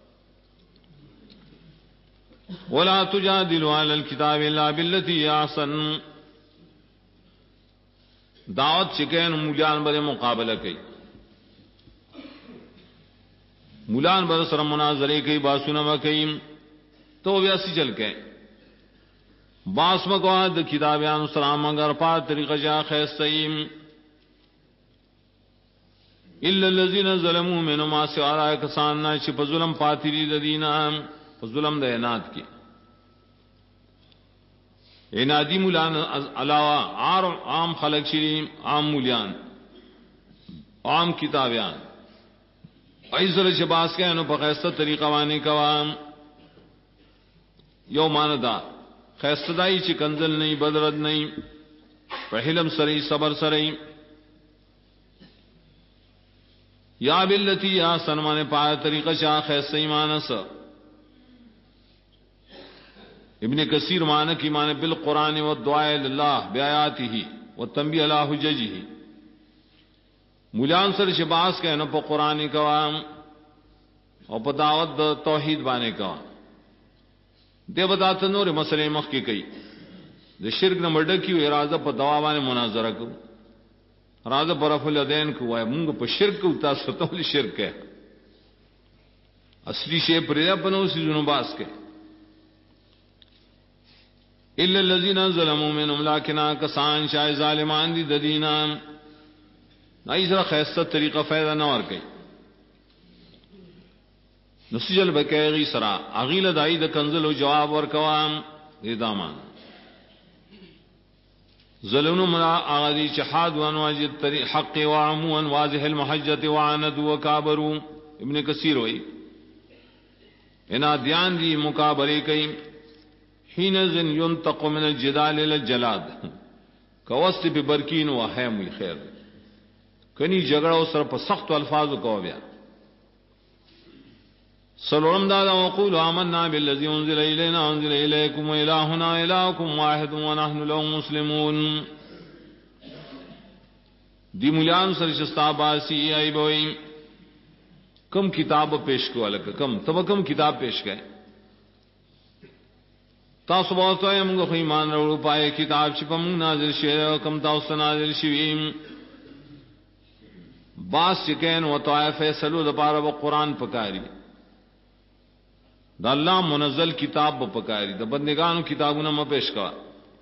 ولا تجادلوا على الكتاب الا بالتي احسن دعوت چکین مولیان بر مقابلہ کی مولان بر سر مناظرے کی باسونا وکیم تو ویاسی چل کے باس مقواد کتابیان سلام اگر پا طریقہ جا خیستیم الا الذين ظلموا منهم ما سوى کسان چې په ظلم پاتری د دینه په ظلم د عناد کې عنادی مولان علاوه عام خلق شری عام مولیان عام کتابیان ایزل شباس کې نو په خیسته طریقه باندې کوام یو ماندا خیسته دای چې کنزل نه بدرد نه په حلم سره صبر سره یا بالتی یا سنمان پا طریقہ شاخ ہے سیمانس ابن کثیر معنی کی معنی بالقرآن والدعاء للہ بیااته والتنبیہ علی حججہ مولیان سر شباس کہنا پا قرآن کوام اور پا دعوت توحید بانے کوام دے بتاتا نور مسئلے مخ کی کئی دے شرک نمبر ڈکی ارادہ پا دعا بانے مناظرہ کو راز برف الدین کو ہے منگ پر شرک اتا ستول شرک ہے اصلی شے پریا بنو سی جنوباس کے الا الذين ظلموا منهم لكن کسان شای ظالمان دی ددینا نایزرا خیستہ طریقہ فائدہ نہ ور گئی نسجل بکیغی سرا اغیل دای د کنزل او جواب ور کوام ادامان ظلموا منا اغادی شهاد وانواج الطريق حق وعموا واضح المحجه وعند وكابروا ابن کثیر وئی ان ادیان دی مقابله کئ حين ذن ينتق من الجدال الى الجلاد کوست به برکین و هم خیر کنی جګړه سره په سخت الفاظ کو بیا سلام دادا وقول آمنا بالذي انزل الينا وانزل اليكم والهنا الهكم واحد ونحن له مسلمون دی مولیان سر شستا باسی ای بوئی کم کتاب پیش کو الک کم تب کم کتاب پیش گئے تاسو بہت ہے منگو خو ایمان رو پائے کتاب چھ پم نازل شے کم تاسو نازل شویم باس چکین و طائف فیصلو د پاره و قران پکاری دا اللہ منزل کتاب پکاری دا بندگانو کتابونه م پیش کا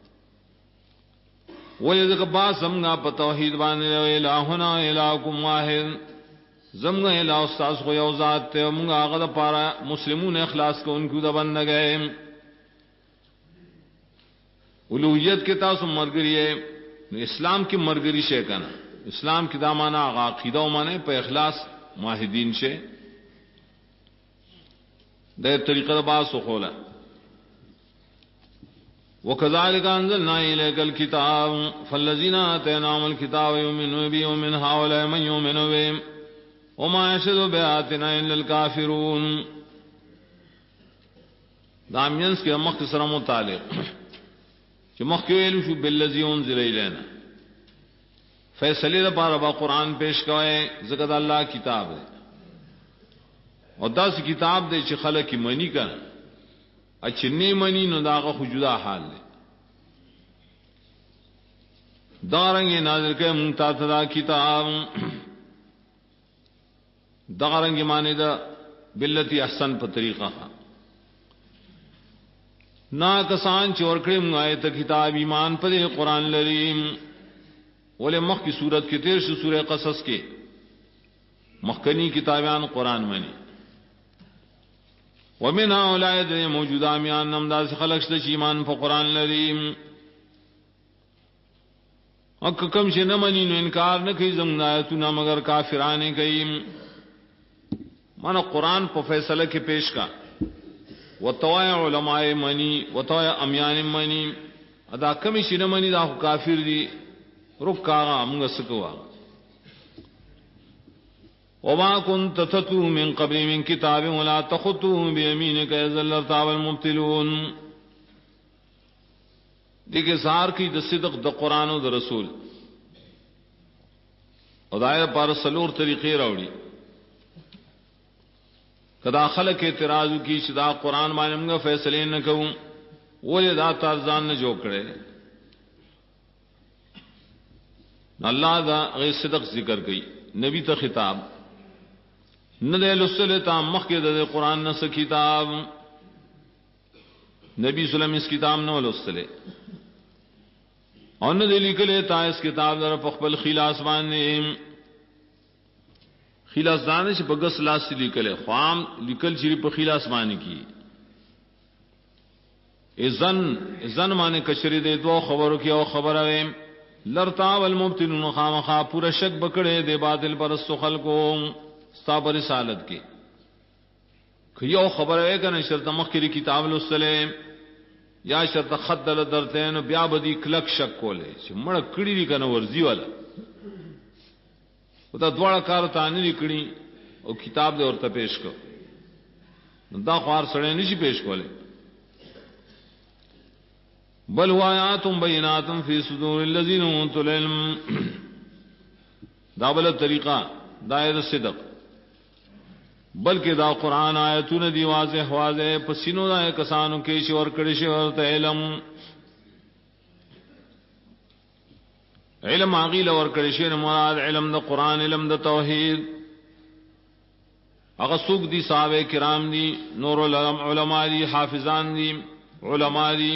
وې دغه با زمغا په توحید باندې الہنا الہکم واحد زمغا الہ استاد خو یو ذات ته موږ هغه د پاره مسلمون اخلاص کوونکو د بندګې اولوہیت کے تاسو مرګری اسلام کی مرګری شے کنا اسلام کی دامانا عقیدہ و مانے په اخلاص موحدین شے ده طریقہ باس خولا وكذلك انزلنا اليك الكتاب فالذين اتيناهم الكتاب يؤمنون به ومن هؤلاء من يؤمن به وما يشهد بآياتنا الا الكافرون دامینس کے مختصر متعلق کہ مخکویل شو بالذی انزل الینا فیصلے دا پارا با قرآن پیش کوئے زکد اللہ کتاب ہے اور داس کتاب دے چھ خلق کی منی کنا اچھ نی منی نو داغا خجدہ حال دے دارنگی نازل کے منتاتدا کتاب دارنگی مانے دا بلتی احسن پر طریقہ نا کسان چورکڑی منگائے تا کتاب ایمان پر دے قرآن لریم ولے مخ کی صورت کے تیر سے سورہ قصص کے مخکنی کتابیان قرآن منی ومن هؤلاء دے موجودہ میان نمدار سے خلق شد ایمان پر قرآن لریم اک کم سے نمانی نو انکار نہ کئی زمن آیتنا مگر کافرانے کئی مانا قرآن پر فیصلہ کے پیش کا وطوائع علماء منی وطوائع امیان منی ادا کمی سے نمانی دا کافر دی رکا منگا سکوا وما كنت تتلو من قبل من كتاب ولا تخطه بيمينك اذا لارتاب المبطلون دیکھ اظہار کی د صدق د قرآن و د رسول او دائر پار سلور طریقے راوڑی کدا خلق اعتراض کی شدا قرآن مانے منگا فیصلے نہ کہوں وہ دا تارزان نہ جو کرے اللہ دا غیر صدق ذکر گئی نبی تا خطاب نہ دے لسل تا مخی دے قرآن نہ کتاب نبی سلم اس کتاب نہ لسلے اور نہ دے لکلے تا اس کتاب در پخبل خیلاس بانے خیلاس دانے سے بگس لاس سے لکلے خوام لکل چری پا خیلاس بانے کی ازن مانے کشری دے دو خبرو کی او خبر اوے لرتا والمبتلون خامخا پورا شک بکڑے دے باطل پرستو خلقو ستاب رسالت کے یو خبر اوے کہ شرط مخکری کتاب لسلے یا شرط خط دل درتین بیا بدی کلک شک کولے چھ مڑا کڑی دی کنا ورزی والا دا دوڑا کار تانی دی کڑی او کتاب دے ورطا پیش کر دا خوار سڑے نیشی پیش کولے بل هو آیات بینات فی صدور الذین اوتوا العلم دا بل طریقہ دائر صدق بلکہ دا قرآن آیتون دی واضح واضح پسینو دا کسانو کیشی ورکڑشی ورط علم آغیل ورکڑشی مراد علم دا قرآن علم دا توحید اغسوک دی صحابہ کرام دی نور علماء دی حافظان دی علماء دی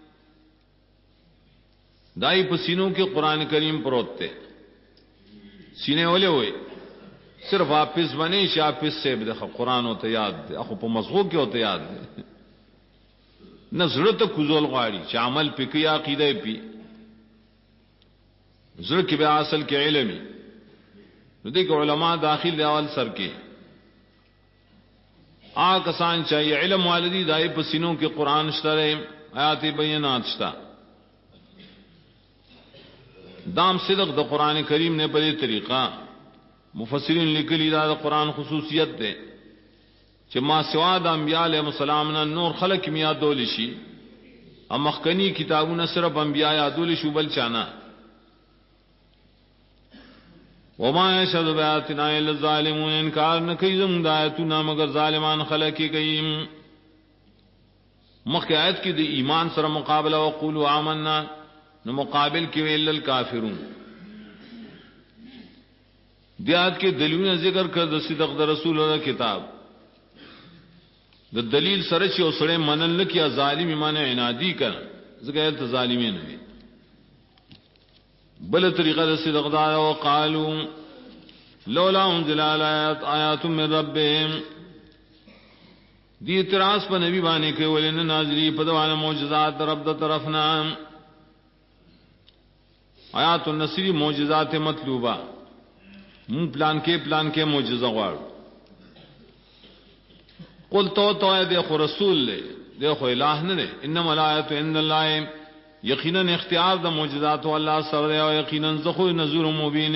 دائی پسینوں کے قرآن کریم پروتے سینے والے ہوئے صرف حافظ بنے حافظ سے دیکھا قرآن ہوتا یاد دے اخو پا مضغو کے ہوتا یاد دے نہ زڑت کزول غاڑی چا عمل پی کی عقیدہ پی زڑ کی بے اصل کے علمی دیکھ علماء داخل دے اول سر کے کسان چاہیے علم والدی دائی پسینوں کے قرآن شترے آیات بینات شتا دام صدق دا قرآن کریم نے بڑے طریقہ مفسرین لکلی دا قرآن خصوصیت دے چھ ما سوا دا انبیاء علیہ السلام نا نور خلق میا دولشی ام مخکنی کتابون صرف انبیاء یادولشو بل چانا وما یشهد بآیاتنا الا الظالمون انکار نکی زم دایتنا مگر ظالمان خلقی کئیم مخی آیت کی دی ایمان سر مقابلہ وقولوا آمنا نو مقابل کی الا الکافرون دیات کے دلیلوں ذکر کر د صدق د رسول اللہ کتاب د دلیل سرچ او سڑے منن نہ کیا ظالم ایمان عنادی کر زګیت ظالمین ہوئے بل طریقہ د صدق دا او قالوا لولا انزل آیات من ربهم دی اعتراض پر نبی بانے کے ولن نازلی پدوان معجزات رب د طرفنا آیات النصری معجزات مطلوبہ من پلان کے معجزہ غوار قل تو ہے دیکھو رسول لے دیکھو الہ نہ دے انما الآیت عند اللہ یقیناً اختیار دا معجزات و اللہ سر دے و یقیناً زخو نذور مبین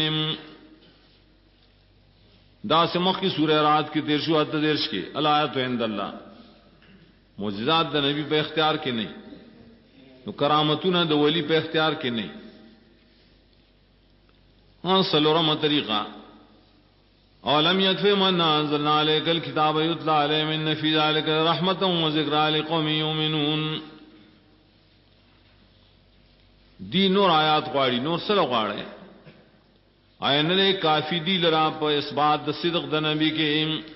دا سمخ کی سورہ رات کی تیرشو حد دیرش کے الآیت عند اللہ معجزات دا نبی پہ اختیار کے نہیں نو کرامتون دا ولی پہ اختیار کے نہیں ہاں سلورم طریقہ اولم یکفی من انزلنا علیک الکتاب یتلا علیہ من فی ذلک رحمتا و ذکرا لقوم یؤمنون دی نور آیات غواړي نور سره غواړي آئین نے کافی دی لرا پا اس بات دا صدق دا نبی کے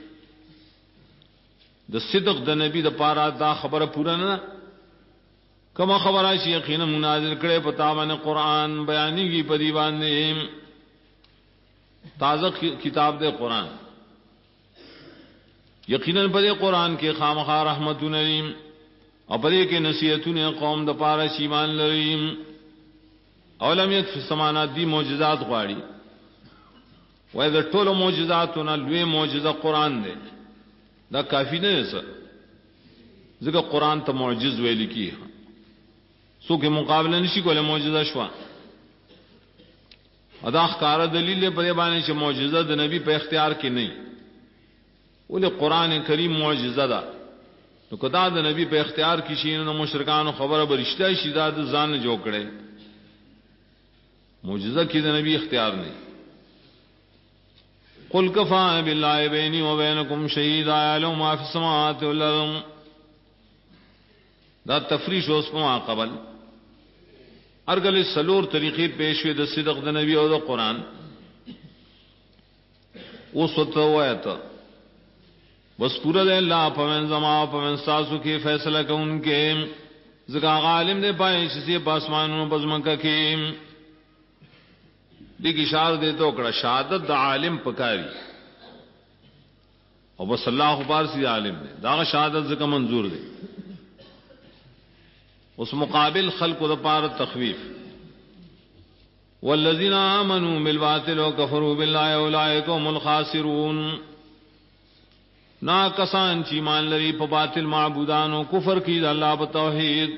دا صدق دا نبی دا پارا دا خبر پورا نا کما خبر آشی یقینا مناظر کرے پتاوان قرآن بیانی کی پدیوان نے تازہ کتاب دے قرآن یقیناً پدے قرآن کے خامخا رحمتون علیم اور پدے کے نصیحتون قوم دا پارا شیمان لریم اولم یکفی سمانات دی معجزات غواړي وای دا ټولو معجزاتونه لوی معجزه قرآن دی دا کافی نه ده ځکه قرآن ته معجز ویل کی څوک مقابله نشي کولای معجزه شوا ادا ښکار دلیل په باندې چې معجزه د نبی په اختیار کې نه ولې قرآن کریم معجزه ده نو کدا د نبی په اختیار کې شي نو مشرکانو خبره برشته شي دا ځان جوړ کړي معجزہ کی نبی اختیار نہیں قل کفا باللہ بینی و بینکم شہیدا یعلم ما فی السماوات والارض دا تفریش اس کو قبل ارګل سلور طریقې پېښې د صدق د نبی او د قران اوس وته وایته بس پورا دے اللہ پمن زما پمن ساسو کی فیصلہ کون کے زکا عالم دے پائے شسی پاسمانوں بزمکہ کی دیکھ اشار دے تو کڑا شہادت دا عالم پکاری اور بس اللہ خبار سی عالم دے دا شہادت زکا منظور دے اس مقابل خلق دا پار تخویف والذین آمنوا بالباطل وکفروا باللہ اولئک هم الخاسرون نا کسان چی مان لری په باطل معبودانو کفر کی اللہ په توحید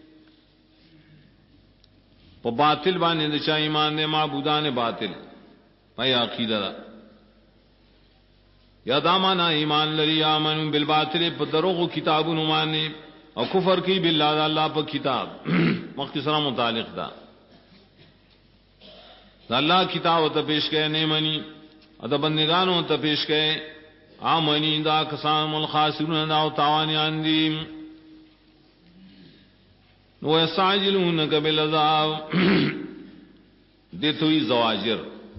په باطل باندې د چا ایمان نه معبودان باطل پای عقیده دا یا دامانا ایمان لری امن بالباطل په دروغ کتابونو باندې او کفر کی بالله الله په کتاب مختصرا متعلق دا الله کتاب ته پیش کړي نه منی اته بندگانو ته پیش کړي آمنی دا کسان الخاسرون دا تاوانیان دیم ویستعجلونک بالعذاب دیتوی زواجر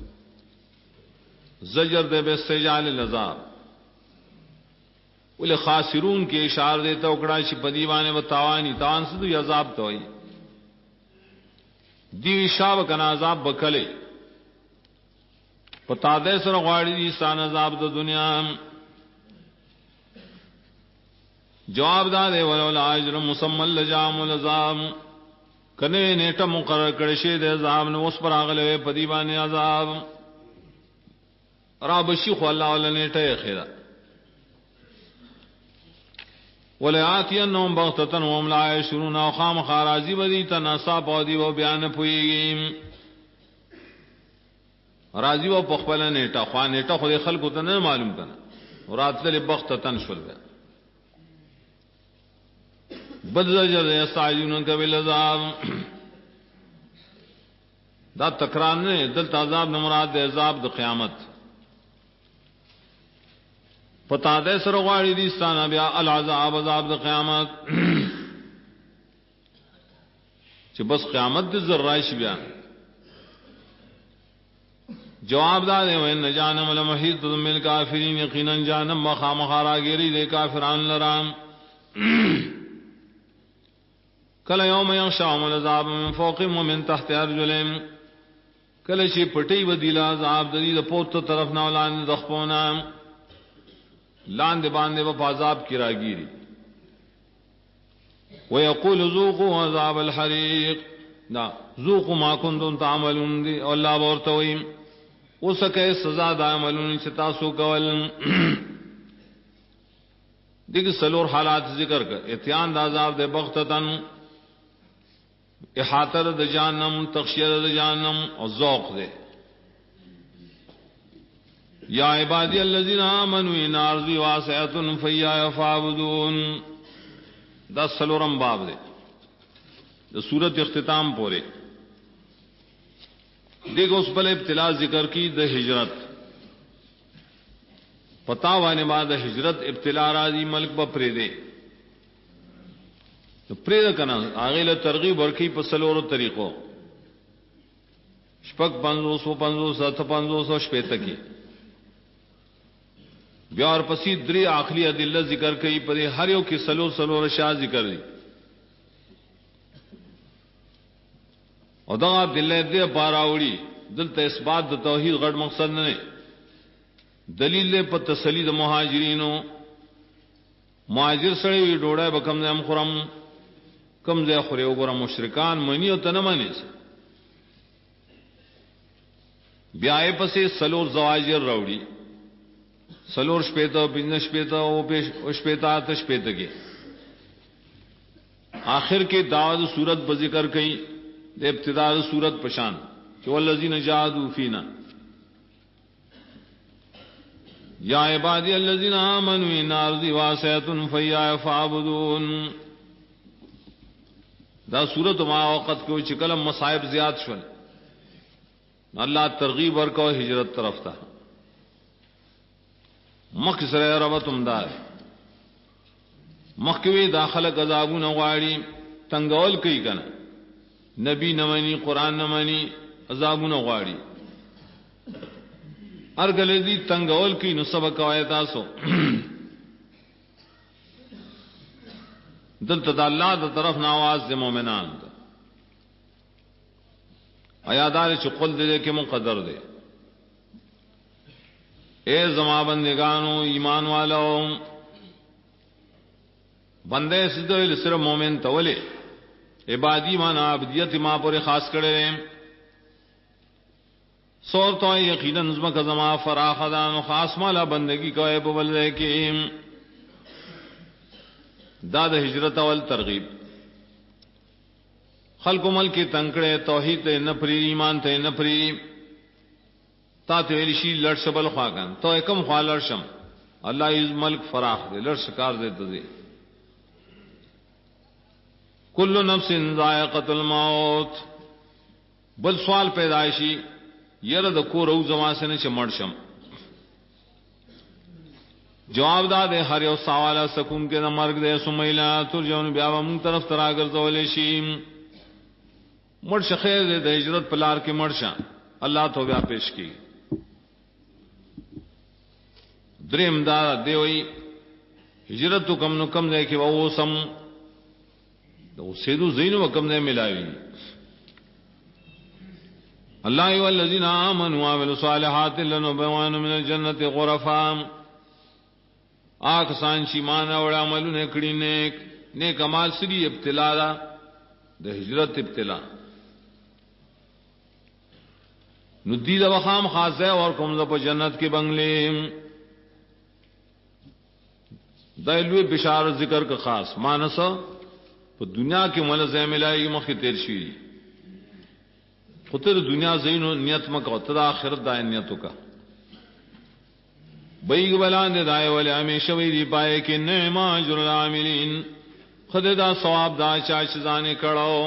زجر دے باستعجال العذاب ولی خاسرون کے اشار دیتا اکڑا چی پدیوانے و تاوانی تاوان سے تو عذاب تو ہوئی دیوی شاب کنا عذاب بکلے پتا دے سر غاڑی دیستان عذاب دا دنیا جواب دا دے ولولا اجر مسمى لجام العذاب کنے نیٹا مقرر کړي دے عذاب نو اس پر اغلے پدی باندې عذاب رب شیخ الله ولا نیټه خیره ولاتینهم بغتة وهم لا يشعرون او خام خارازی بدی تناسا پودی و بیان پویږي راضی و پخپل نیټه خو نیټه خو خلکو ته نه معلوم کنه وراتل بغتة شول بدزجر یستعجلونک بالعذاب دا تکرار نه دل عذاب نه مراد د عذاب د قیامت پتا دے سر غواړي دي ستانه بیا العذاب عذاب د قیامت چې بس قیامت د ذرایش بیا جواب دا دی وین جانم لمحیط من کافرین یقینا جانم مخامخاراګری د کافرانو لرام کله یوم یغشاهم العذاب من فوقهم ومن تحت ارجلهم کله چې پټي ودیلا عذاب د دې پورته طرف نه ولاندې د خپونه لاندې باندې په عذاب کې راګيري ويقول ذوقوا عذاب الحريق دا ذوقوا ما كنتم تعملون دي الله ورته وي اوسکه سزا د عملونو چې تاسو کول دغه سلور حالات ذکر کړ اتیان د عذاب د بغتتن احاطه د جهنم تخشیه د جهنم او ذوق ده یا عبادی الذین آمنوا ان ارضی واسعه فیا فاعبدون دا سلورم باب ده د سورۃ اختتام پورے دیکھو اس پر ابتلا ذکر کی د ہجرت پتا وانے بعد ہجرت ابتلا راضی ملک بپرے دے تو پرې کنا هغه له ترغیب ورکی په سلورو طریقو شپږ 550 شپته کې بیا ورپسې درې عقلی ادله ذکر کوي په هر یو کې سلور شاه ذکر دي او دا ادله دې باراوړي دلته اثبات د توحید غټ مقصد نه دلیل په تسلی د مهاجرینو مهاجر سره وی ډوړای بکم نه خورم کم ځای خوري وګوره مشرکان منی او تنه منی بیا یې پسې سلور زواجر راوړي سلور شپېته بزنس شپېته او شپېته آتش شپېته کې آخر کې داود صورت په ذکر کړي د ابتدا د صورت پشان چې ولذین جاهدوا فینا یا عبادی الذین آمنوا ان ارضی واسعه فیا فاعبدون دا صورت ما وقت کو چې کلم مصائب زیات شول الله ترغیب ورکو ہجرت طرف ته مخ سره ربطم دار مخکوي داخله غذابونه غواړي تنگول کوي کنه نبی نمانی قرآن نمانی عذابونه غواړي ارګل دي تنگول کی نو سبق وای تاسو دلته د الله د طرف نه आवाज د مؤمنان آیادار چې قل دې کې مقدر دے اے زما بندگانو ایمان والو بندے سیدو صرف مومن تولے عبادی مانا عبدیت ما پر خاص کړي سور تو یقینا نظم کا زما فراخدان خاص مالا بندگی کوي په بل کې دا د هجرت اول ترغیب خلق مل کې تنکړه توحید ته نفری ایمان ته نفری تا ته ویل شي لړ شبل خواګان تو کم خالر شم الله از ملک فراخ دے لړ شکار دے ته کل نفس ذائقۃ الموت بل سوال پیدائشی یره د کور او زما سره چې مړ شم جواب دا دے ہر یو سوالا سکون کے نہ مرگ دے سمیلا ترجون بیا مون طرف تراگر زولے شیم مرش خیر دے د ہجرت پلار کے مرشا اللہ تو بیا پیش کی دریم دا دیوئی ہجرت تو کم نو کم دے کہ وہ سم دو سیدو زینو کم دے ملاوی اللہ والذین آمنوا وعملوا الصالحات لنبوئن من الجنت غرفا آکسان چې مان او عملونه کړی نیک اعمال سری ابتلا دا د هجرت ابتلا نو دی د وخام خاصه اور کوم په جنت کې بنگلې دایلوی بشارت ذکر کا خاص مانس په دنیا کې ملزه ملای مخ تیر شي خطر دنیا زینو نیت مکو تر آخرت دا نیتو کا بیگ بلان دے دائے والے ہمیشہ ویدی پائے کہ نعم اجر العاملین خود دا ثواب دا چاچ زانے کڑاو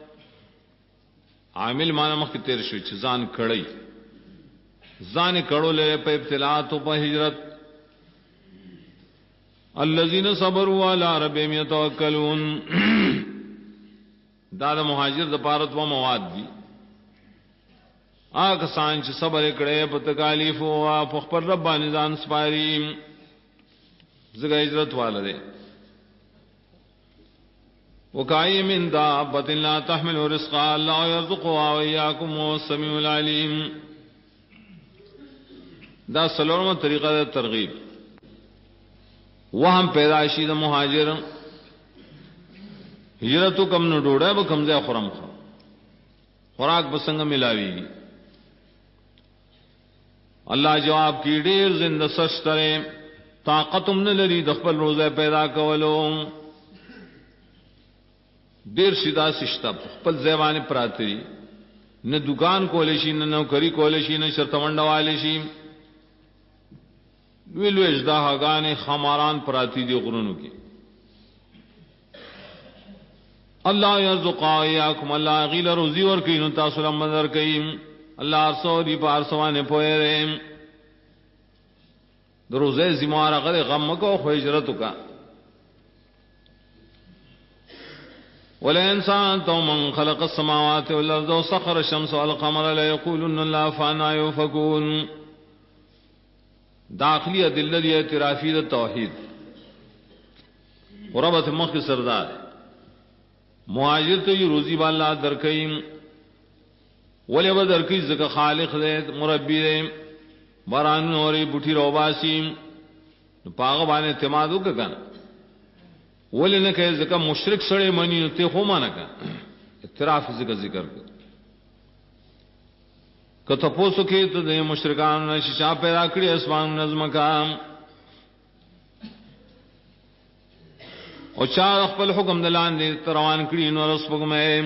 عامل مانا مخی تیر شو چھ زان کڑی زانے کڑو لے پہ ابتلاعاتو پہ ہجرت الذین صبروا علی ربهم یتوکلون دا مہاجر دا پارت و مواد دی آگ سانچ صبر کڑے په تکالیف او په خپل رب باندې ځان سپاری زګه هجرت والده وکای من دابت لا تحمل رزقها الله يرزقها واياكم والسميع العليم دا سلورمه طریقه د ترغیب وهم پیدائشی د مهاجر هجرت کم نو ډوړه به کم ځای خورم خوراک بسنګ ملاوی اللہ جواب کی ډیر زنده سشتره طاقتم نه لري د خپل روزه پیدا کولو ډیر سیدا سشتا خپل ځوانه پراتی نه دکان کولې شي نه نوکری کولې شي نه شرط منډواله شي ویلو اجدا هغانه خماران پراتی دی غرونو کې الله یرزق ایاکم الله غیل روزی ور کینو تاسو لمنذر کین اللہ ارسو دی پار سوانے پوئے رہے دروزے زمارا غد غم کو خجرت کا ولئنسان تو من خلق السماوات والارض وسخر الشمس والقمر لا يقولن الله فانا يؤفكون داخلی ادلہ دی اعترافی د توحید قربت مخ سردار مہاجر تو یہ روزی والا درکیم ولی بدر کی زکا خالق دے مربی دے باران نوری بوٹی روباسی پاغ بانے اعتمادو کا کنا ولی نہ کہ زکا مشرک سڑے منی نو تے خو مانا کا اعتراف زکا ذکر کر کہ تپوسو کی تو دے مشرکان نے شیشا پیدا کری اسمان نظم کا اور چار اخبل حکم دلان دے تروان کری نو رسپک میں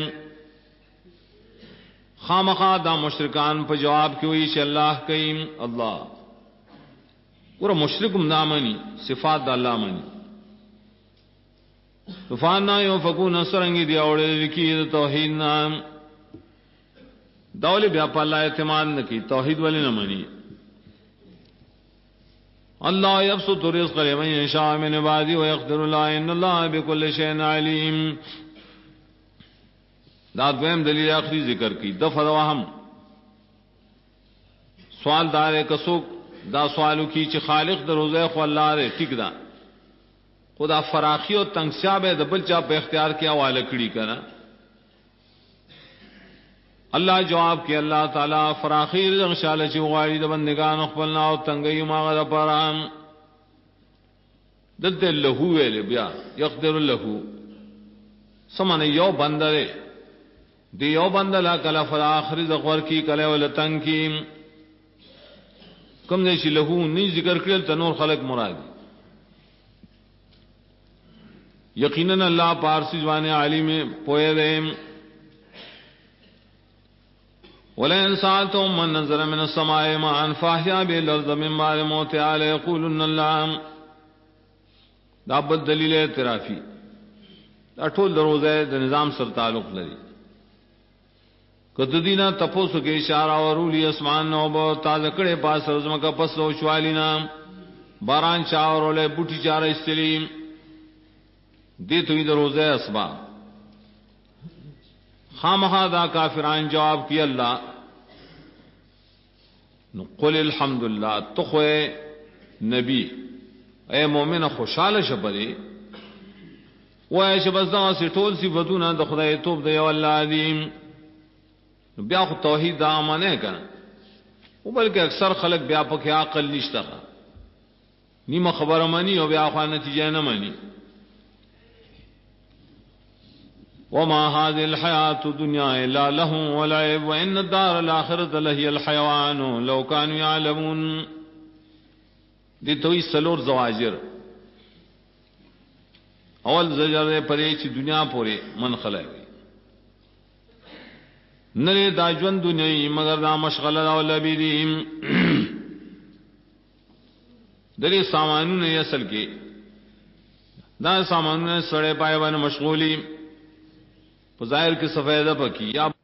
خامخا دا مشرکان په جواب کې وی چې الله کیم الله ور مشرکم نامنی صفات د الله منی طوفان یو فكون سرنګ دی اورې کی توحید نام داول بیا په الله اعتماد نکي توحید ولې نه منی الله يبسط الرزق لمن يشاء من عباده ويقدر له ان الله بكل شيء عليم دا دویم دلیل آخری ذکر کی دفع وهم سوال دار کسوک دا سوالو کی چې خالق د روزه خو الله دې ټیک دا خدا فراخی او تنگسیاب د بل چا په اختیار کې حواله کړی کنا الله جواب کې الله تعالی فراخی رزق شاله چې غواړي د بندگان خپل نه او تنگي ماغه پرام دته له ویل بیا يقدر له سمانه یو بندره دی یو بندلا کله فراخ رزق ورکی کله ول تنگي کم دې چې له نه ذکر کړل تنور خلق مراد یقینا الله پارسی ځوانه عالم پوهه دې ولا انسانتم من نزل من السماء ماء فاحيا به الارض من بعد موتها ليقولن الله دا بل دلیل اعترافي دا ټول دروازه د نظام سره تعلق لري کته دینا تپوسو کې اشاره ورولي اسمان نو بو تازه کړي پاس زمکه پس او شوالینا باران چاورولې بوټي چار استلیم دې توي دروازه اسباب خامخا دا کافران جواب کی اللہ نو قل الحمدللہ تخوے نبی اے مومن خوشحال شبری وای شبز دا سی ټول صفاتونه د خدای توب دی او الله دې بیا خو توحید دا معنی کنه او بلکې اکثر خلک بیا په کې عقل نشته نیمه خبره مانی او بیا خو نتیجه نه مانی وما هذه الحياة الدنيا إلا لهو ولعب وإن الدار الآخرة لهي الحيوان لو كانوا يعلمون دي توي سلور زواجر اول زجر پرې چې دنیا پورې من خلای وي نره دا ژوند دنیا مگر دا مشغله او لبیدیم درې سامانونه اصل کې دا سامانونه سړې پای باندې مشغولي په ظاهر کې سفیده پکې یا